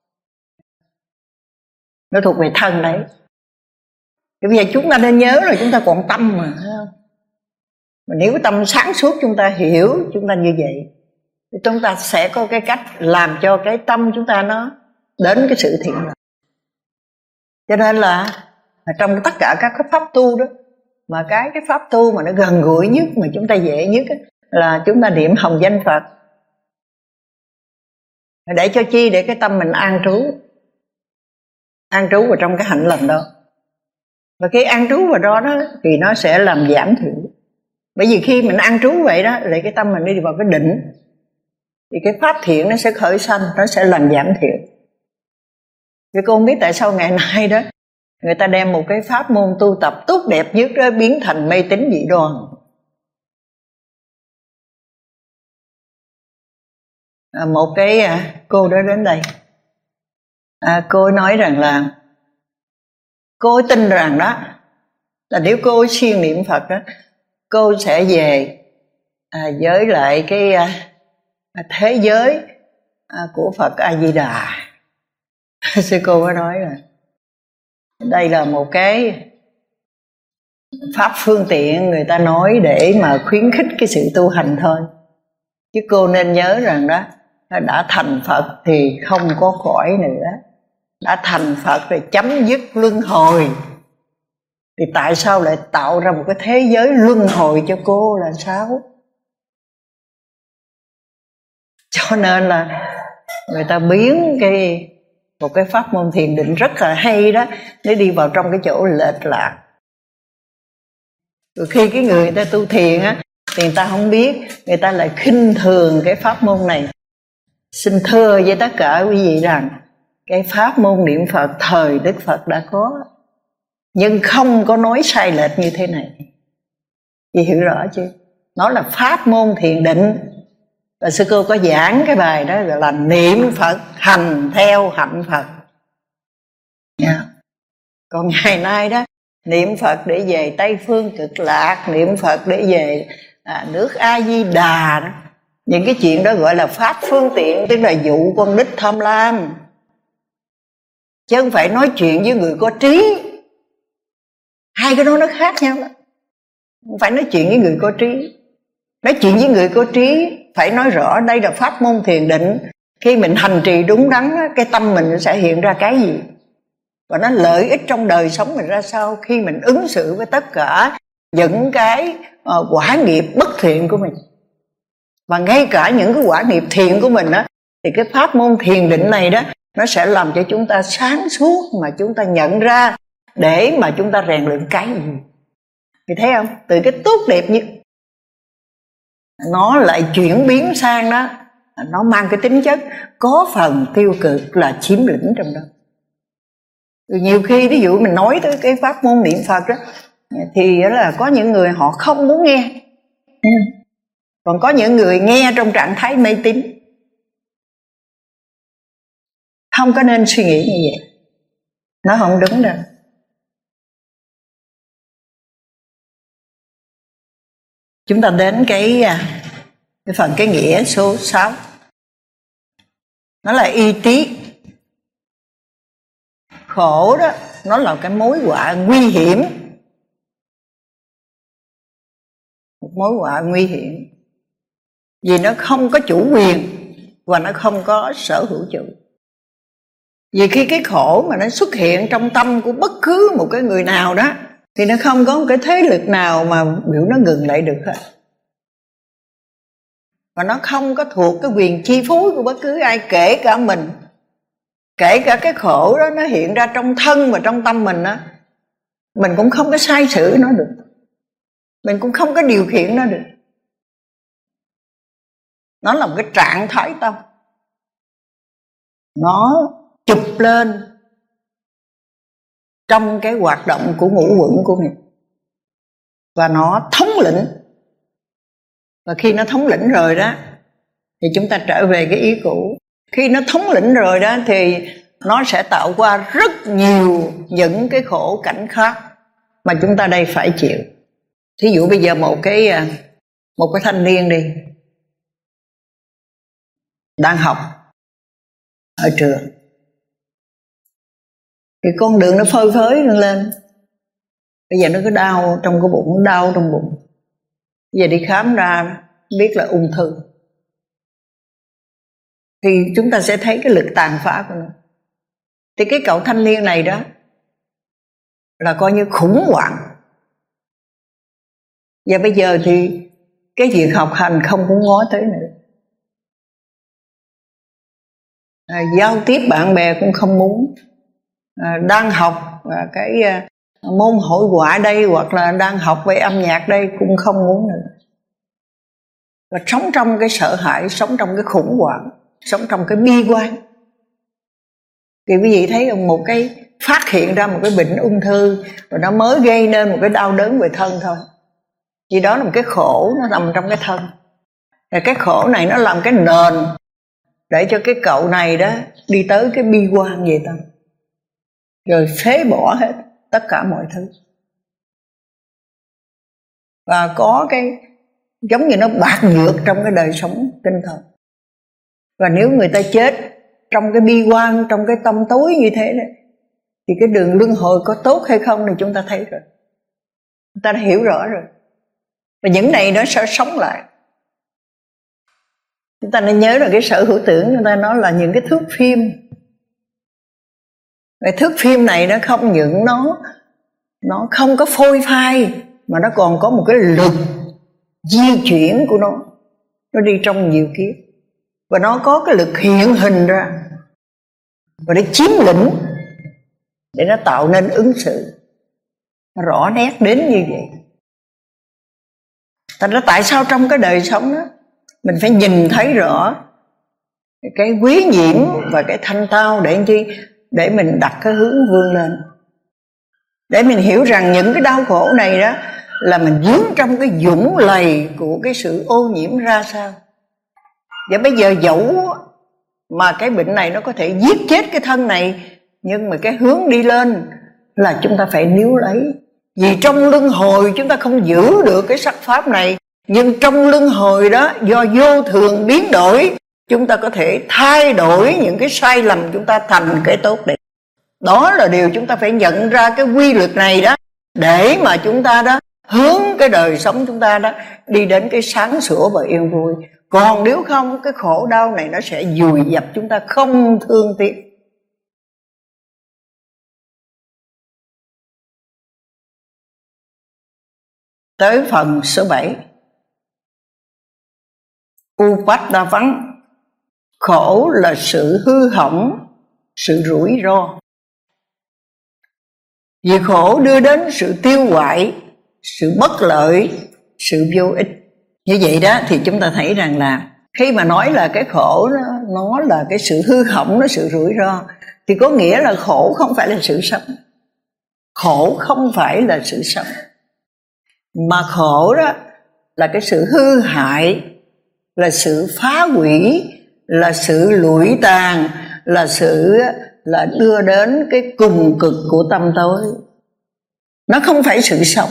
nó thuộc về thân đấy. Thì bây giờ chúng ta nên nhớ là chúng ta còn tâm mà, mà nếu cái tâm sáng suốt chúng ta hiểu chúng ta như vậy, thì chúng ta sẽ có cái cách làm cho cái tâm chúng ta nó đến cái sự thiện lành. Cho nên là trong tất cả các cái pháp tu đó, mà cái cái pháp tu mà nó gần gũi nhất, mà chúng ta dễ nhất ấy, là chúng ta niệm hồng danh Phật. Để cho chi? Để cái tâm mình an trú, an trú vào trong cái hạnh lành đó. Và khi an trú vào đó, đó thì nó sẽ làm giảm thiểu. Bởi vì khi mình an trú vậy đó, để cái tâm mình đi vào cái định, thì cái pháp thiện nó sẽ khởi sanh, nó sẽ làm giảm thiểu. Vì cô không biết tại sao ngày nay đó người ta đem một cái pháp môn tu tập tốt đẹp nhất đó biến thành mê tín dị đoan. À, một cái à, cô đó đến đây, à, cô nói rằng là cô tin rằng đó là nếu cô siêng niệm Phật đó, cô sẽ về à, với lại cái à, thế giới à, của Phật A Di Đà. Sư cô mới nói là đây là một cái pháp phương tiện người ta nói để mà khuyến khích cái sự tu hành thôi, chứ cô nên nhớ rằng đó, đã thành Phật thì không có cõi nữa, đã thành Phật thì chấm dứt luân hồi, thì tại sao lại tạo ra một cái thế giới luân hồi cho cô là sao? Cho nên là người ta biến cái một cái pháp môn thiền định rất là hay đó, để đi vào trong cái chỗ lệch lạc. Rồi khi cái người, người ta tu thiền á, thì người ta không biết, người ta lại khinh thường cái pháp môn này. Xin thưa với tất cả quý vị rằng cái pháp môn niệm Phật thời Đức Phật đã có, nhưng không có nói sai lệch như thế này. Chị hiểu rõ chưa? Nó là pháp môn thiền định, Và sư cô có giảng cái bài đó gọi là niệm Phật hành theo hạnh Phật. Yeah. Còn ngày nay đó, niệm Phật để về Tây Phương Cực Lạc, niệm Phật để về à, nước A Di Đà đó. Những cái chuyện đó gọi là pháp phương tiện, tức là dụ con đích tham lam, chứ không phải nói chuyện với người có trí. Hai cái đó nó khác nhau đó. Không phải nói chuyện với người có trí. Nói chuyện với người có trí phải nói rõ đây là pháp môn thiền định. Khi mình hành trì đúng đắn, cái tâm mình sẽ hiện ra cái gì, và nó lợi ích trong đời sống mình ra sao khi mình ứng xử với tất cả những cái uh, quả nghiệp bất thiện của mình. Và ngay cả những cái quả nghiệp thiện của mình đó, thì cái pháp môn thiền định này đó, nó sẽ làm cho chúng ta sáng suốt, mà chúng ta nhận ra để mà chúng ta rèn luyện cái gì. Thì thấy không, từ cái tốt đẹp như nó lại chuyển biến sang đó, nó mang cái tính chất có phần tiêu cực là chiếm lĩnh trong đó. Nhiều khi ví dụ mình nói tới cái pháp môn niệm Phật đó, thì là có những người họ không muốn nghe, còn có những người nghe trong trạng thái mê tín. Không có nên suy nghĩ như vậy, nó không đúng đâu. Chúng ta đến cái, cái phần cái nghĩa số sáu. Nó là y tiết. Khổ đó, nó là cái mối họa nguy hiểm. Một mối họa nguy hiểm. Vì nó không có chủ quyền và nó không có sở hữu chủ. Vì khi cái khổ mà nó xuất hiện trong tâm của bất cứ một cái người nào đó, thì nó không có một cái thế lực nào mà biểu nó ngừng lại được hết. Và nó không có thuộc cái quyền chi phối của bất cứ ai, kể cả mình. Kể cả cái khổ đó nó hiện ra trong thân và trong tâm mình đó, mình cũng không có sai xử nó được, mình cũng không có điều khiển nó được. Nó là một cái trạng thái tâm, nó chụp lên trong cái hoạt động của ngũ uẩn của mình, và nó thống lĩnh. Và khi nó thống lĩnh rồi đó, thì chúng ta trở về cái ý cũ. Khi nó thống lĩnh rồi đó, thì nó sẽ tạo qua rất nhiều những cái khổ cảnh khác mà chúng ta đây phải chịu. Thí dụ bây giờ một cái một cái thanh niên đi, đang học ở trường, thì con đường nó phơi phới lên, bây giờ nó cứ đau trong cái bụng, đau trong bụng. Bây giờ đi khám ra biết là ung thư, thì chúng ta sẽ thấy cái lực tàn phá của nó. Thì cái cậu thanh niên này đó là coi như khủng hoảng. Và bây giờ thì cái việc học hành không cũng ngó tới nữa, à, giao tiếp bạn bè cũng không muốn, à, đang học à, cái à, môn hội họa đây, hoặc là đang học về âm nhạc đây cũng không muốn nữa. Và sống trong cái sợ hãi, sống trong cái khủng hoảng, sống trong cái bi quan. Thì quý vị thấy một cái phát hiện ra một cái bệnh ung thư, và nó mới gây nên một cái đau đớn về thân thôi. Vì đó là một cái khổ, nó nằm trong cái thân. Và cái khổ này nó làm cái nền để cho cái cậu này đó đi tới cái bi quan về tâm, rồi phế bỏ hết tất cả mọi thứ. Và có cái giống như nó bạc nhược trong cái đời sống tinh thần. Và nếu người ta chết trong cái bi quan, trong cái tâm tối như thế đấy, thì cái đường luân hồi có tốt hay không thì chúng ta thấy rồi, chúng ta đã hiểu rõ rồi. Và những này nó sẽ sống lại. Chúng ta nên nhớ là cái sở hữu tưởng, chúng ta nói là những cái thước phim. Cái thước phim này nó không những nó nó không có phôi phai, mà nó còn có một cái lực di chuyển của nó, nó đi trong nhiều kiếp, và nó có cái lực hiện hình ra, và để chiếm lĩnh, để nó tạo nên ứng xử rõ nét đến như vậy. Thành ra tại sao trong cái đời sống đó mình phải nhìn thấy rõ cái quý nhiễm và cái thanh tao, để chi? Để mình đặt cái hướng vươn lên, để mình hiểu rằng những cái đau khổ này đó là mình dướng trong cái dũng lầy của cái sự ô nhiễm ra sao. Và bây giờ dẫu mà cái bệnh này nó có thể giết chết cái thân này, nhưng mà cái hướng đi lên là chúng ta phải níu lấy. Vì trong luân hồi chúng ta không giữ được cái sắc pháp này, nhưng trong luân hồi đó do vô thường biến đổi, chúng ta có thể thay đổi những cái sai lầm chúng ta thành cái tốt đẹp. Đó là điều chúng ta phải nhận ra cái quy luật này đó, để mà chúng ta đó hướng cái đời sống chúng ta đó đi đến cái sáng sủa và yên vui. Còn nếu không, cái khổ đau này nó sẽ vùi dập chúng ta không thương tiếc. Tới phần số bảy, Upadavang. Khổ là sự hư hỏng, sự rủi ro. Vì khổ đưa đến sự tiêu hoại, sự bất lợi, sự vô ích. Như vậy đó thì chúng ta thấy rằng là khi mà nói là cái khổ đó, nó là cái sự hư hỏng, nó sự rủi ro, thì có nghĩa là khổ không phải là sự sống. Khổ không phải là sự sống, mà khổ đó là cái sự hư hại, là sự phá hủy, là sự lụi tàn, là sự là đưa đến cái cùng cực của tâm tối. Nó không phải sự sống.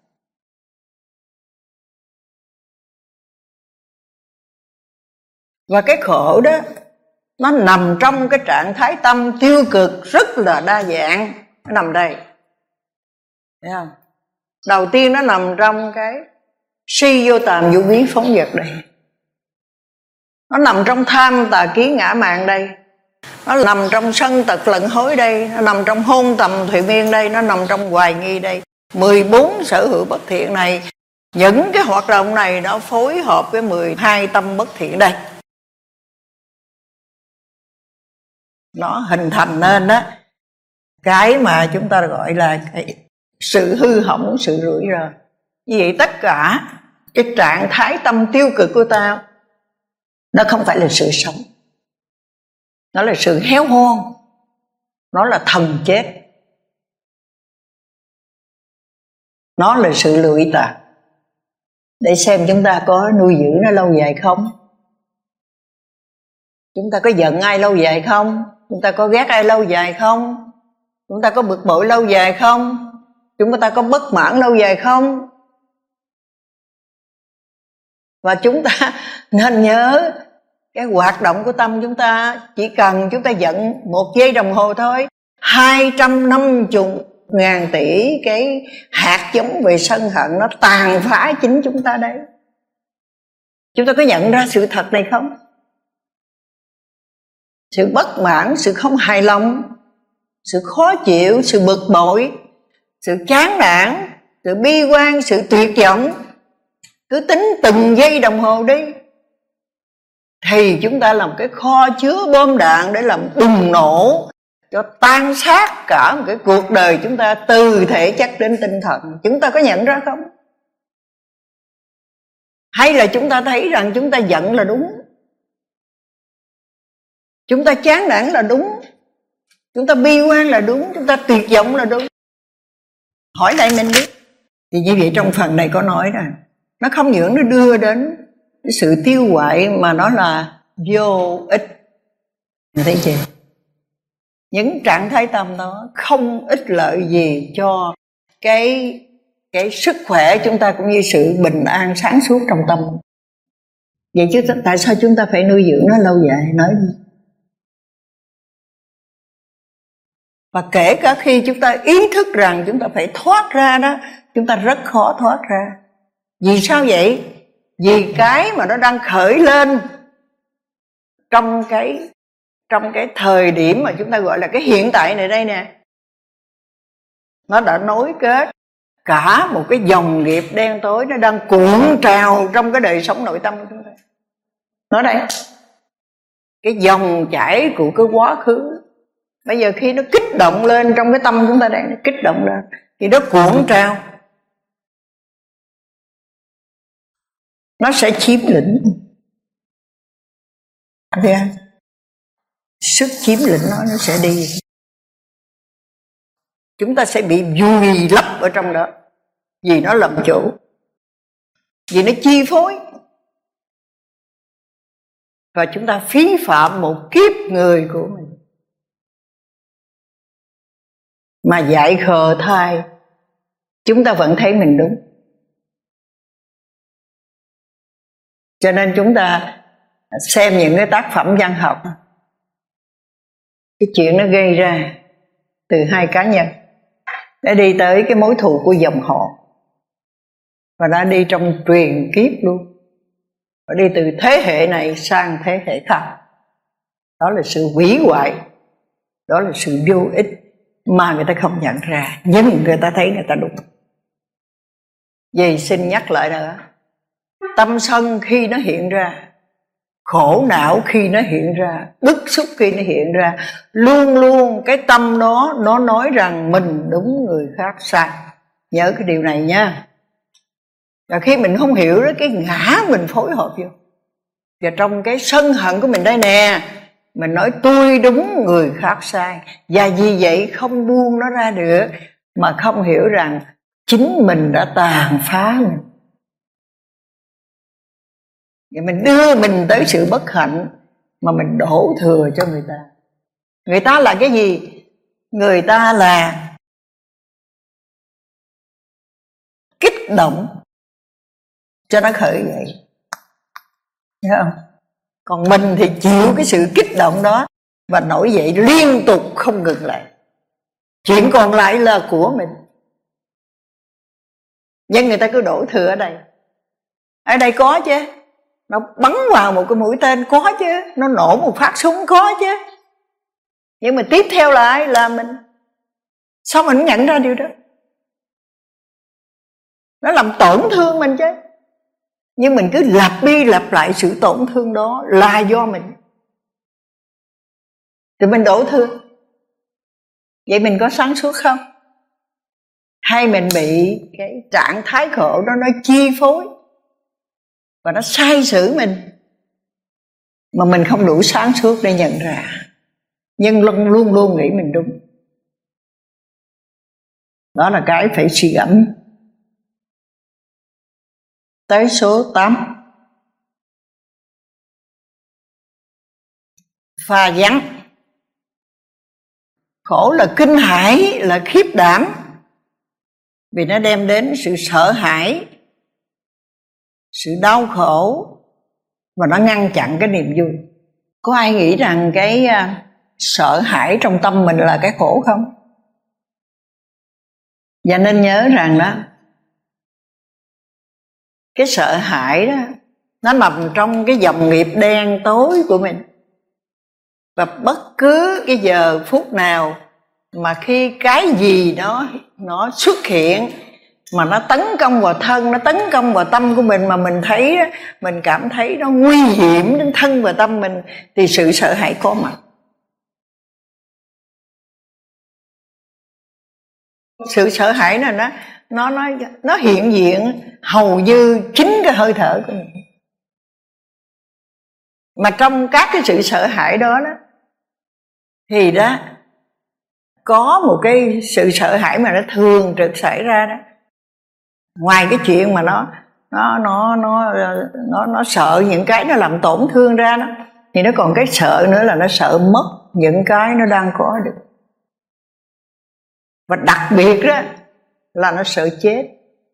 Và cái khổ đó nó nằm trong cái trạng thái tâm tiêu cực rất là đa dạng. Nó nằm đây, thấy không? Đầu tiên nó nằm trong cái si vô tàm vô quý phóng dật đây. Nó nằm trong tham tà kiến ngã mạn đây. Nó nằm trong sân tật lận hối đây. Nó nằm trong hôn tầm thụy miên đây. Nó nằm trong hoài nghi đây. mười bốn sở hữu bất thiện này, những cái hoạt động này nó phối hợp với mười hai tâm bất thiện đây. Nó hình thành nên đó cái mà chúng ta gọi là cái sự hư hỏng, sự rủi ro. Như vậy tất cả cái trạng thái tâm tiêu cực của ta, nó không phải là sự sống, nó là sự héo hon, nó là thần chết, nó là sự lụi tàn. Để xem chúng ta có nuôi dưỡng nó lâu dài không, chúng ta có giận ai lâu dài không, chúng ta có ghét ai lâu dài không, chúng ta có bực bội lâu dài không, chúng ta có bất mãn lâu dài không. Và chúng ta nên nhớ cái hoạt động của tâm chúng ta, chỉ cần chúng ta giận một giây đồng hồ thôi, hai trăm năm mươi ngàn tỷ cái hạt giống về sân hận nó tàn phá chính chúng ta đấy. Chúng ta có nhận ra sự thật này không? Sự bất mãn, sự không hài lòng, sự khó chịu, sự bực bội, sự chán nản, sự bi quan, sự tuyệt vọng, cứ tính từng giây đồng hồ đi, thì chúng ta làm cái kho chứa bom đạn để làm bùng nổ cho tan xác cả một cái cuộc đời chúng ta, từ thể chất đến tinh thần. Chúng ta có nhận ra không? Hay là chúng ta thấy rằng chúng ta giận là đúng, chúng ta chán nản là đúng, chúng ta bi quan là đúng, chúng ta tuyệt vọng là đúng? Hỏi lại mình đi. Thì như vậy trong phần này có nói rằng nó không những nó đưa đến cái sự tiêu hoại, mà nó là vô ích. Mình thấy chưa? Những trạng thái tâm đó không ích lợi gì cho cái cái sức khỏe chúng ta, cũng như sự bình an sáng suốt trong tâm. Vậy chứ tại sao chúng ta phải nuôi dưỡng nó lâu dài? Nói gì? Và kể cả khi chúng ta ý thức rằng chúng ta phải thoát ra đó, chúng ta rất khó thoát ra. Vì sao vậy? Vì cái mà nó đang khởi lên trong cái trong cái thời điểm mà chúng ta gọi là cái hiện tại này đây nè, nó đã nối kết cả một cái dòng nghiệp đen tối, nó đang cuộn trào trong cái đời sống nội tâm của chúng ta. Nó đây, cái dòng chảy của cái quá khứ, bây giờ khi nó kích động lên trong cái tâm chúng ta đang kích động lên, thì nó cuộn trào, nó sẽ chiếm lĩnh. Thấy không? Sức chiếm lĩnh nó nó sẽ đi. Chúng ta sẽ bị vùi lấp ở trong đó, vì nó làm chủ, vì nó chi phối. và chúng ta phí phạm một kiếp người của mình. Mà dại khờ thai, chúng ta vẫn thấy mình đúng. Cho nên chúng ta xem những cái tác phẩm văn học, cái chuyện nó gây ra từ hai cá nhân, đã đi tới cái mối thù của dòng họ, và đã đi trong truyền kiếp luôn, và đi từ thế hệ này sang thế hệ khác. Đó là sự hủy hoại, đó là sự vô ích mà người ta không nhận ra, nhưng người ta thấy người ta đúng. Vậy xin nhắc lại nữa, tâm sân khi nó hiện ra, khổ não khi nó hiện ra, bức xúc khi nó hiện ra, luôn luôn cái tâm nó nó nói rằng mình đúng người khác sai. Nhớ cái điều này nha. Và khi mình không hiểu đó, cái ngã mình phối hợp vô, và trong cái sân hận của mình đây nè, mình nói tôi đúng người khác sai, và vì vậy không buông nó ra được, mà không hiểu rằng chính mình đã tàn phá mình. Và mình đưa mình tới sự bất hạnh mà mình đổ thừa cho người ta. Người ta là cái gì? Người ta là kích động cho nó khởi dậy, thấy không? Còn mình thì chịu cái sự kích động đó và nổi dậy liên tục không ngừng lại. Chuyện còn lại là của mình, nhưng người ta cứ đổ thừa ở đây. Ở đây có chứ, nó bắn vào một cái mũi tên có chứ, nó nổ một phát súng có chứ, nhưng mà tiếp theo là ai? Là mình. Sao mình nhận ra điều đó? Nó làm tổn thương mình chứ, nhưng mình cứ lặp đi lặp lại sự tổn thương đó là do mình, thì mình đổ thừa. Vậy mình có sáng suốt không? Hay mình bị cái trạng thái khổ đó nó chi phối và nó sai xử mình, mà mình không đủ sáng suốt để nhận ra, nhưng luôn luôn luôn nghĩ mình đúng. Đó là cái phải suy gẫm. Tới số tám, pha vắng. Khổ là kinh hãi, là khiếp đảm, vì nó đem đến sự sợ hãi, sự đau khổ, và nó ngăn chặn cái niềm vui. Có ai nghĩ rằng cái uh, sợ hãi trong tâm mình là cái khổ không? Và nên nhớ rằng đó, cái sợ hãi đó, nó nằm trong cái dòng nghiệp đen tối của mình. Và bất cứ cái giờ phút nào mà khi cái gì đó nó xuất hiện, mà nó tấn công vào thân, nó tấn công vào tâm của mình, mà mình thấy, mình cảm thấy nó nguy hiểm đến thân và tâm mình, thì sự sợ hãi có mặt. Sự sợ hãi này nó nó nó nó hiện diện hầu như chính cái hơi thở của mình. Mà trong các cái sự sợ hãi đó đó, thì đó có một cái sự sợ hãi mà nó thường trực xảy ra đó. Ngoài cái chuyện mà nó nó nó nó nó nó sợ những cái nó làm tổn thương ra đó, thì nó còn cái sợ nữa là nó sợ mất những cái nó đang có được. Và đặc biệt đó là nó sợ chết.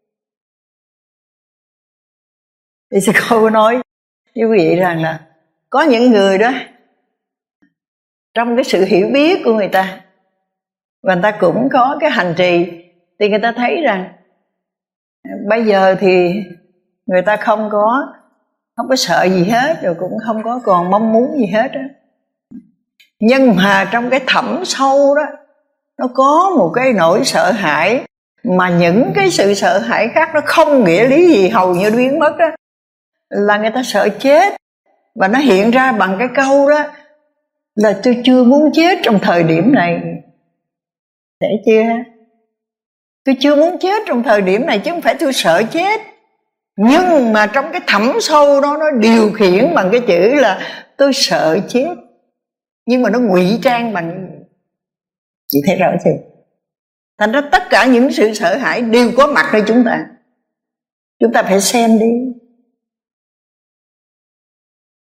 Thì sẽ không nói với quý vị rằng là có những người đó, trong cái sự hiểu biết của người ta, và người ta cũng có cái hành trì, thì người ta thấy rằng bây giờ thì người ta không có không có sợ gì hết, rồi cũng không có còn mong muốn gì hết đó. Nhưng mà trong cái thẳm sâu đó, nó có một cái nỗi sợ hãi, mà những cái sự sợ hãi khác nó không nghĩa lý gì, hầu như biến mất đó, là người ta sợ chết. Và nó hiện ra bằng cái câu đó là tôi chưa muốn chết trong thời điểm này. Thấy chưa? Tôi chưa muốn chết trong thời điểm này, chứ không phải tôi sợ chết. Nhưng mà trong cái thẳm sâu đó, nó điều khiển bằng cái chữ là tôi sợ chết, nhưng mà nó ngụy trang bằng, chị thấy rõ chưa? Thành ra tất cả những sự sợ hãi đều có mặt nơi chúng ta. Chúng ta phải xem đi.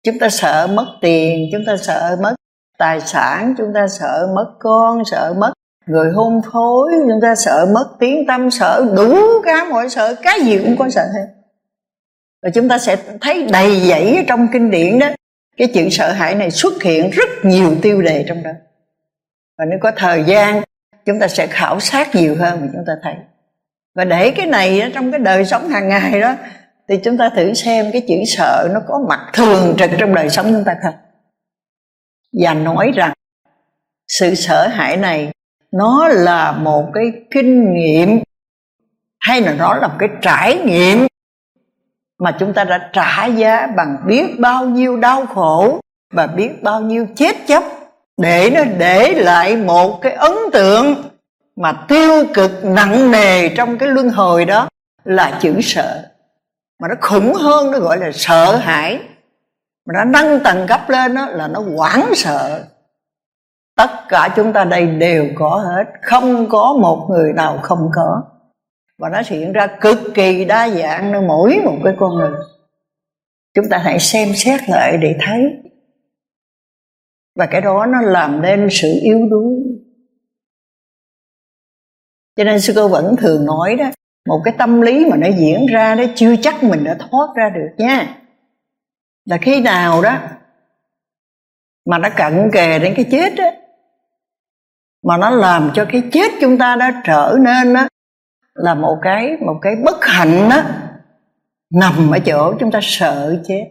Chúng ta sợ mất tiền, chúng ta sợ mất tài sản, chúng ta sợ mất con, sợ mất người hôn phối, chúng ta sợ mất tiếng tăm, sợ đủ cả mọi sợ, cái gì cũng có sợ hết. Và chúng ta sẽ thấy đầy dẫy trong kinh điển đó, cái chuyện sợ hãi này xuất hiện rất nhiều tiêu đề trong đó. Và nếu có thời gian chúng ta sẽ khảo sát nhiều hơn mà chúng ta thấy. Và để cái này trong cái đời sống hàng ngày đó, thì chúng ta thử xem cái chữ sợ nó có mặt thường trực trong đời sống chúng ta không. Và nói rằng sự sợ hãi này nó là một cái kinh nghiệm, hay là nó là một cái trải nghiệm mà chúng ta đã trả giá bằng biết bao nhiêu đau khổ và biết bao nhiêu chết chóc, để nó để lại một cái ấn tượng mà tiêu cực nặng nề trong cái luân hồi đó là chữ sợ. Mà nó khủng hơn, nó gọi là sợ hãi. Mà nó nâng tầng cấp lên đó là nó hoảng sợ. Tất cả chúng ta đây đều có hết, không có một người nào không có. Và nó hiện ra cực kỳ đa dạng nơi mỗi một cái con người. Chúng ta hãy xem xét lại để thấy. Và cái đó nó làm nên sự yếu đuối. Cho nên sư cô vẫn thường nói đó, một cái tâm lý mà nó diễn ra đó chưa chắc mình đã thoát ra được nha. Là khi nào đó mà nó cận kề đến cái chết đó, mà nó làm cho cái chết chúng ta đã trở nên đó là một cái một cái bất hạnh đó, nằm ở chỗ chúng ta sợ chết.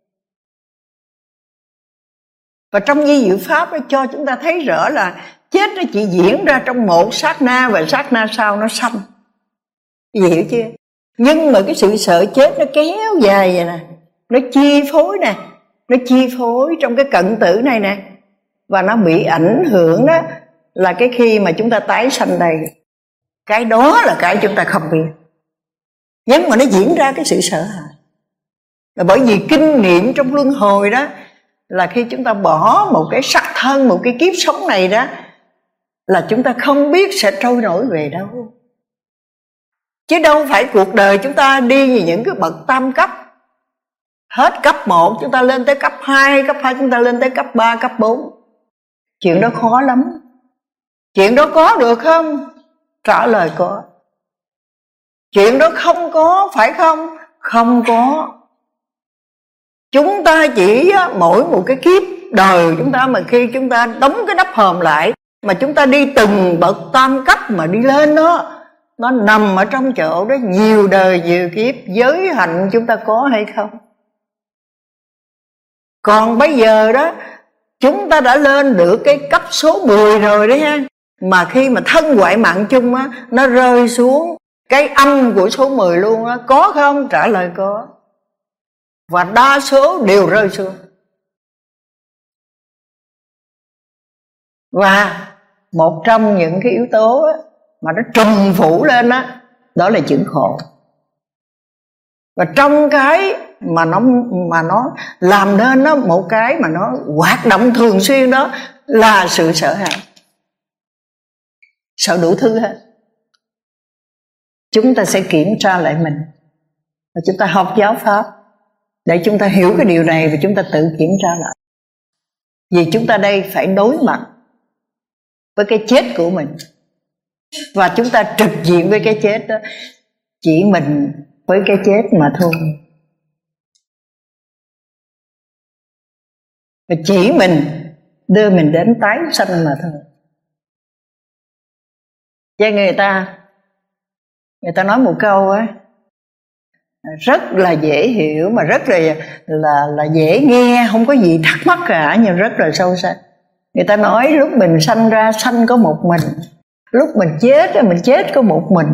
Và trong Di Diệu Pháp nó cho chúng ta thấy rõ là chết nó chỉ diễn ra trong một sát na, và sát na sau nó sanh. Hiểu chưa? Nhưng mà cái sự sợ chết nó kéo dài vậy nè, nó chi phối nè, nó chi phối trong cái cận tử này nè. Và nó bị ảnh hưởng đó là cái khi mà chúng ta tái sanh đây, cái đó là cái chúng ta không biết. Nhưng mà nó diễn ra cái sự sợ hãi là bởi vì kinh nghiệm trong luân hồi đó, là khi chúng ta bỏ một cái sắc thân, một cái kiếp sống này đó, là chúng ta không biết sẽ trôi nổi về đâu. Chứ đâu phải cuộc đời chúng ta đi như những cái bậc tam cấp. Hết cấp một chúng ta lên tới cấp hai, cấp hai chúng ta lên tới cấp ba, cấp bốn. Chuyện đó khó lắm. Chuyện đó có được không? Trả lời có. Chuyện đó không có, phải không? Không có. Chúng ta chỉ mỗi một cái kiếp đời chúng ta, mà khi chúng ta đóng cái nắp hòm lại, mà chúng ta đi từng bậc tam cấp mà đi lên đó, nó nằm ở trong chỗ đó nhiều đời nhiều kiếp. Giới hạnh chúng ta có hay không? Còn bây giờ đó, chúng ta đã lên được cái cấp số mười rồi đấy ha. Mà khi mà thân ngoại mạng chung á, nó rơi xuống cái âm của số mười luôn á, có không? Trả lời có. Và đa số đều rơi xuống. Và một trong những cái yếu tố á, mà nó trùm phủ lên á, đó là chữ khổ. Và trong cái mà nó mà nó làm nên nó một cái mà nó hoạt động thường xuyên đó là sự sợ hãi. Sợ đủ thứ hết. Chúng ta sẽ kiểm tra lại mình, và chúng ta học giáo pháp để chúng ta hiểu cái điều này, và chúng ta tự kiểm tra lại. Vì chúng ta đây phải đối mặt với cái chết của mình, và chúng ta trực diện với cái chết đó, chỉ mình với cái chết mà thôi. Và chỉ mình đưa mình đến tái sanh mà thôi. Cho người ta Người ta nói một câu á, rất là dễ hiểu, mà rất là là là dễ nghe, không có gì thắc mắc cả, nhưng rất là sâu sắc. Người ta nói lúc mình sanh ra sanh có một mình, lúc mình chết mình chết có một mình.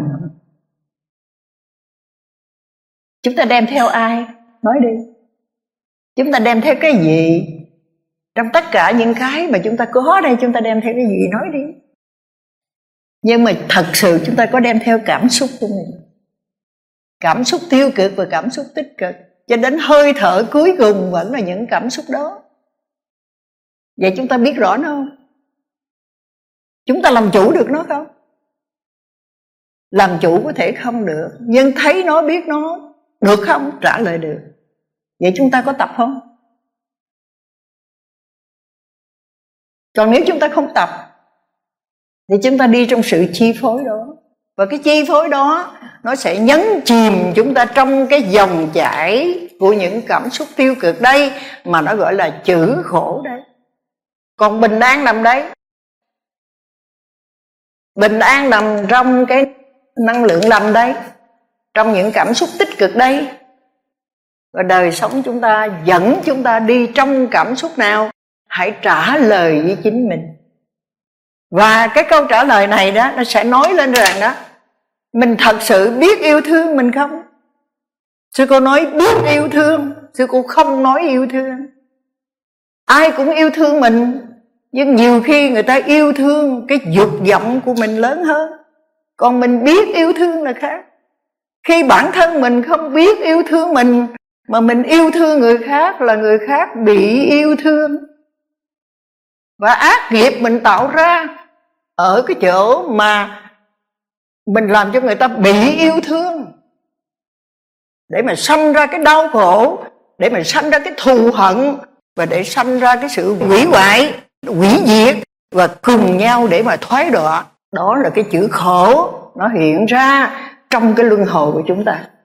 Chúng ta đem theo ai? Nói đi. Chúng ta đem theo cái gì? Trong tất cả những cái mà chúng ta có đây, chúng ta đem theo cái gì? Nói đi. Nhưng mà thật sự chúng ta có đem theo cảm xúc của mình, cảm xúc tiêu cực và cảm xúc tích cực, cho đến hơi thở cuối cùng vẫn là những cảm xúc đó. Vậy chúng ta biết rõ nó không? Chúng ta làm chủ được nó không? Làm chủ có thể không được, nhưng thấy nó biết nó được không? Trả lời được. Vậy chúng ta có tập không? Còn nếu chúng ta không tập thì chúng ta đi trong sự chi phối đó. Và cái chi phối đó nó sẽ nhấn chìm chúng ta trong cái dòng chảy của những cảm xúc tiêu cực đây, mà nó gọi là chữ khổ đấy. Còn bình an nằm đấy. Bình an nằm trong cái năng lượng lành đây, trong những cảm xúc tích cực đây. Và đời sống chúng ta dẫn chúng ta đi trong cảm xúc nào, hãy trả lời với chính mình. Và cái câu trả lời này đó, nó sẽ nói lên rằng đó, mình thật sự biết yêu thương mình không? Sư cô nói biết yêu thương, sư cô không nói yêu thương. Ai cũng yêu thương mình, nhưng nhiều khi người ta yêu thương cái dục vọng của mình lớn hơn. Còn mình biết yêu thương là khác. Khi bản thân mình không biết yêu thương mình, mà mình yêu thương người khác, là người khác bị yêu thương. Và ác nghiệp mình tạo ra ở cái chỗ mà mình làm cho người ta bị yêu thương, để mà sanh ra cái đau khổ, để mà sanh ra cái thù hận, và để sanh ra cái sự hủy hoại, hủy diệt, và cùng nhau để mà thoái đọa. Đó là cái chữ khổ nó hiện ra trong cái luân hồi của chúng ta.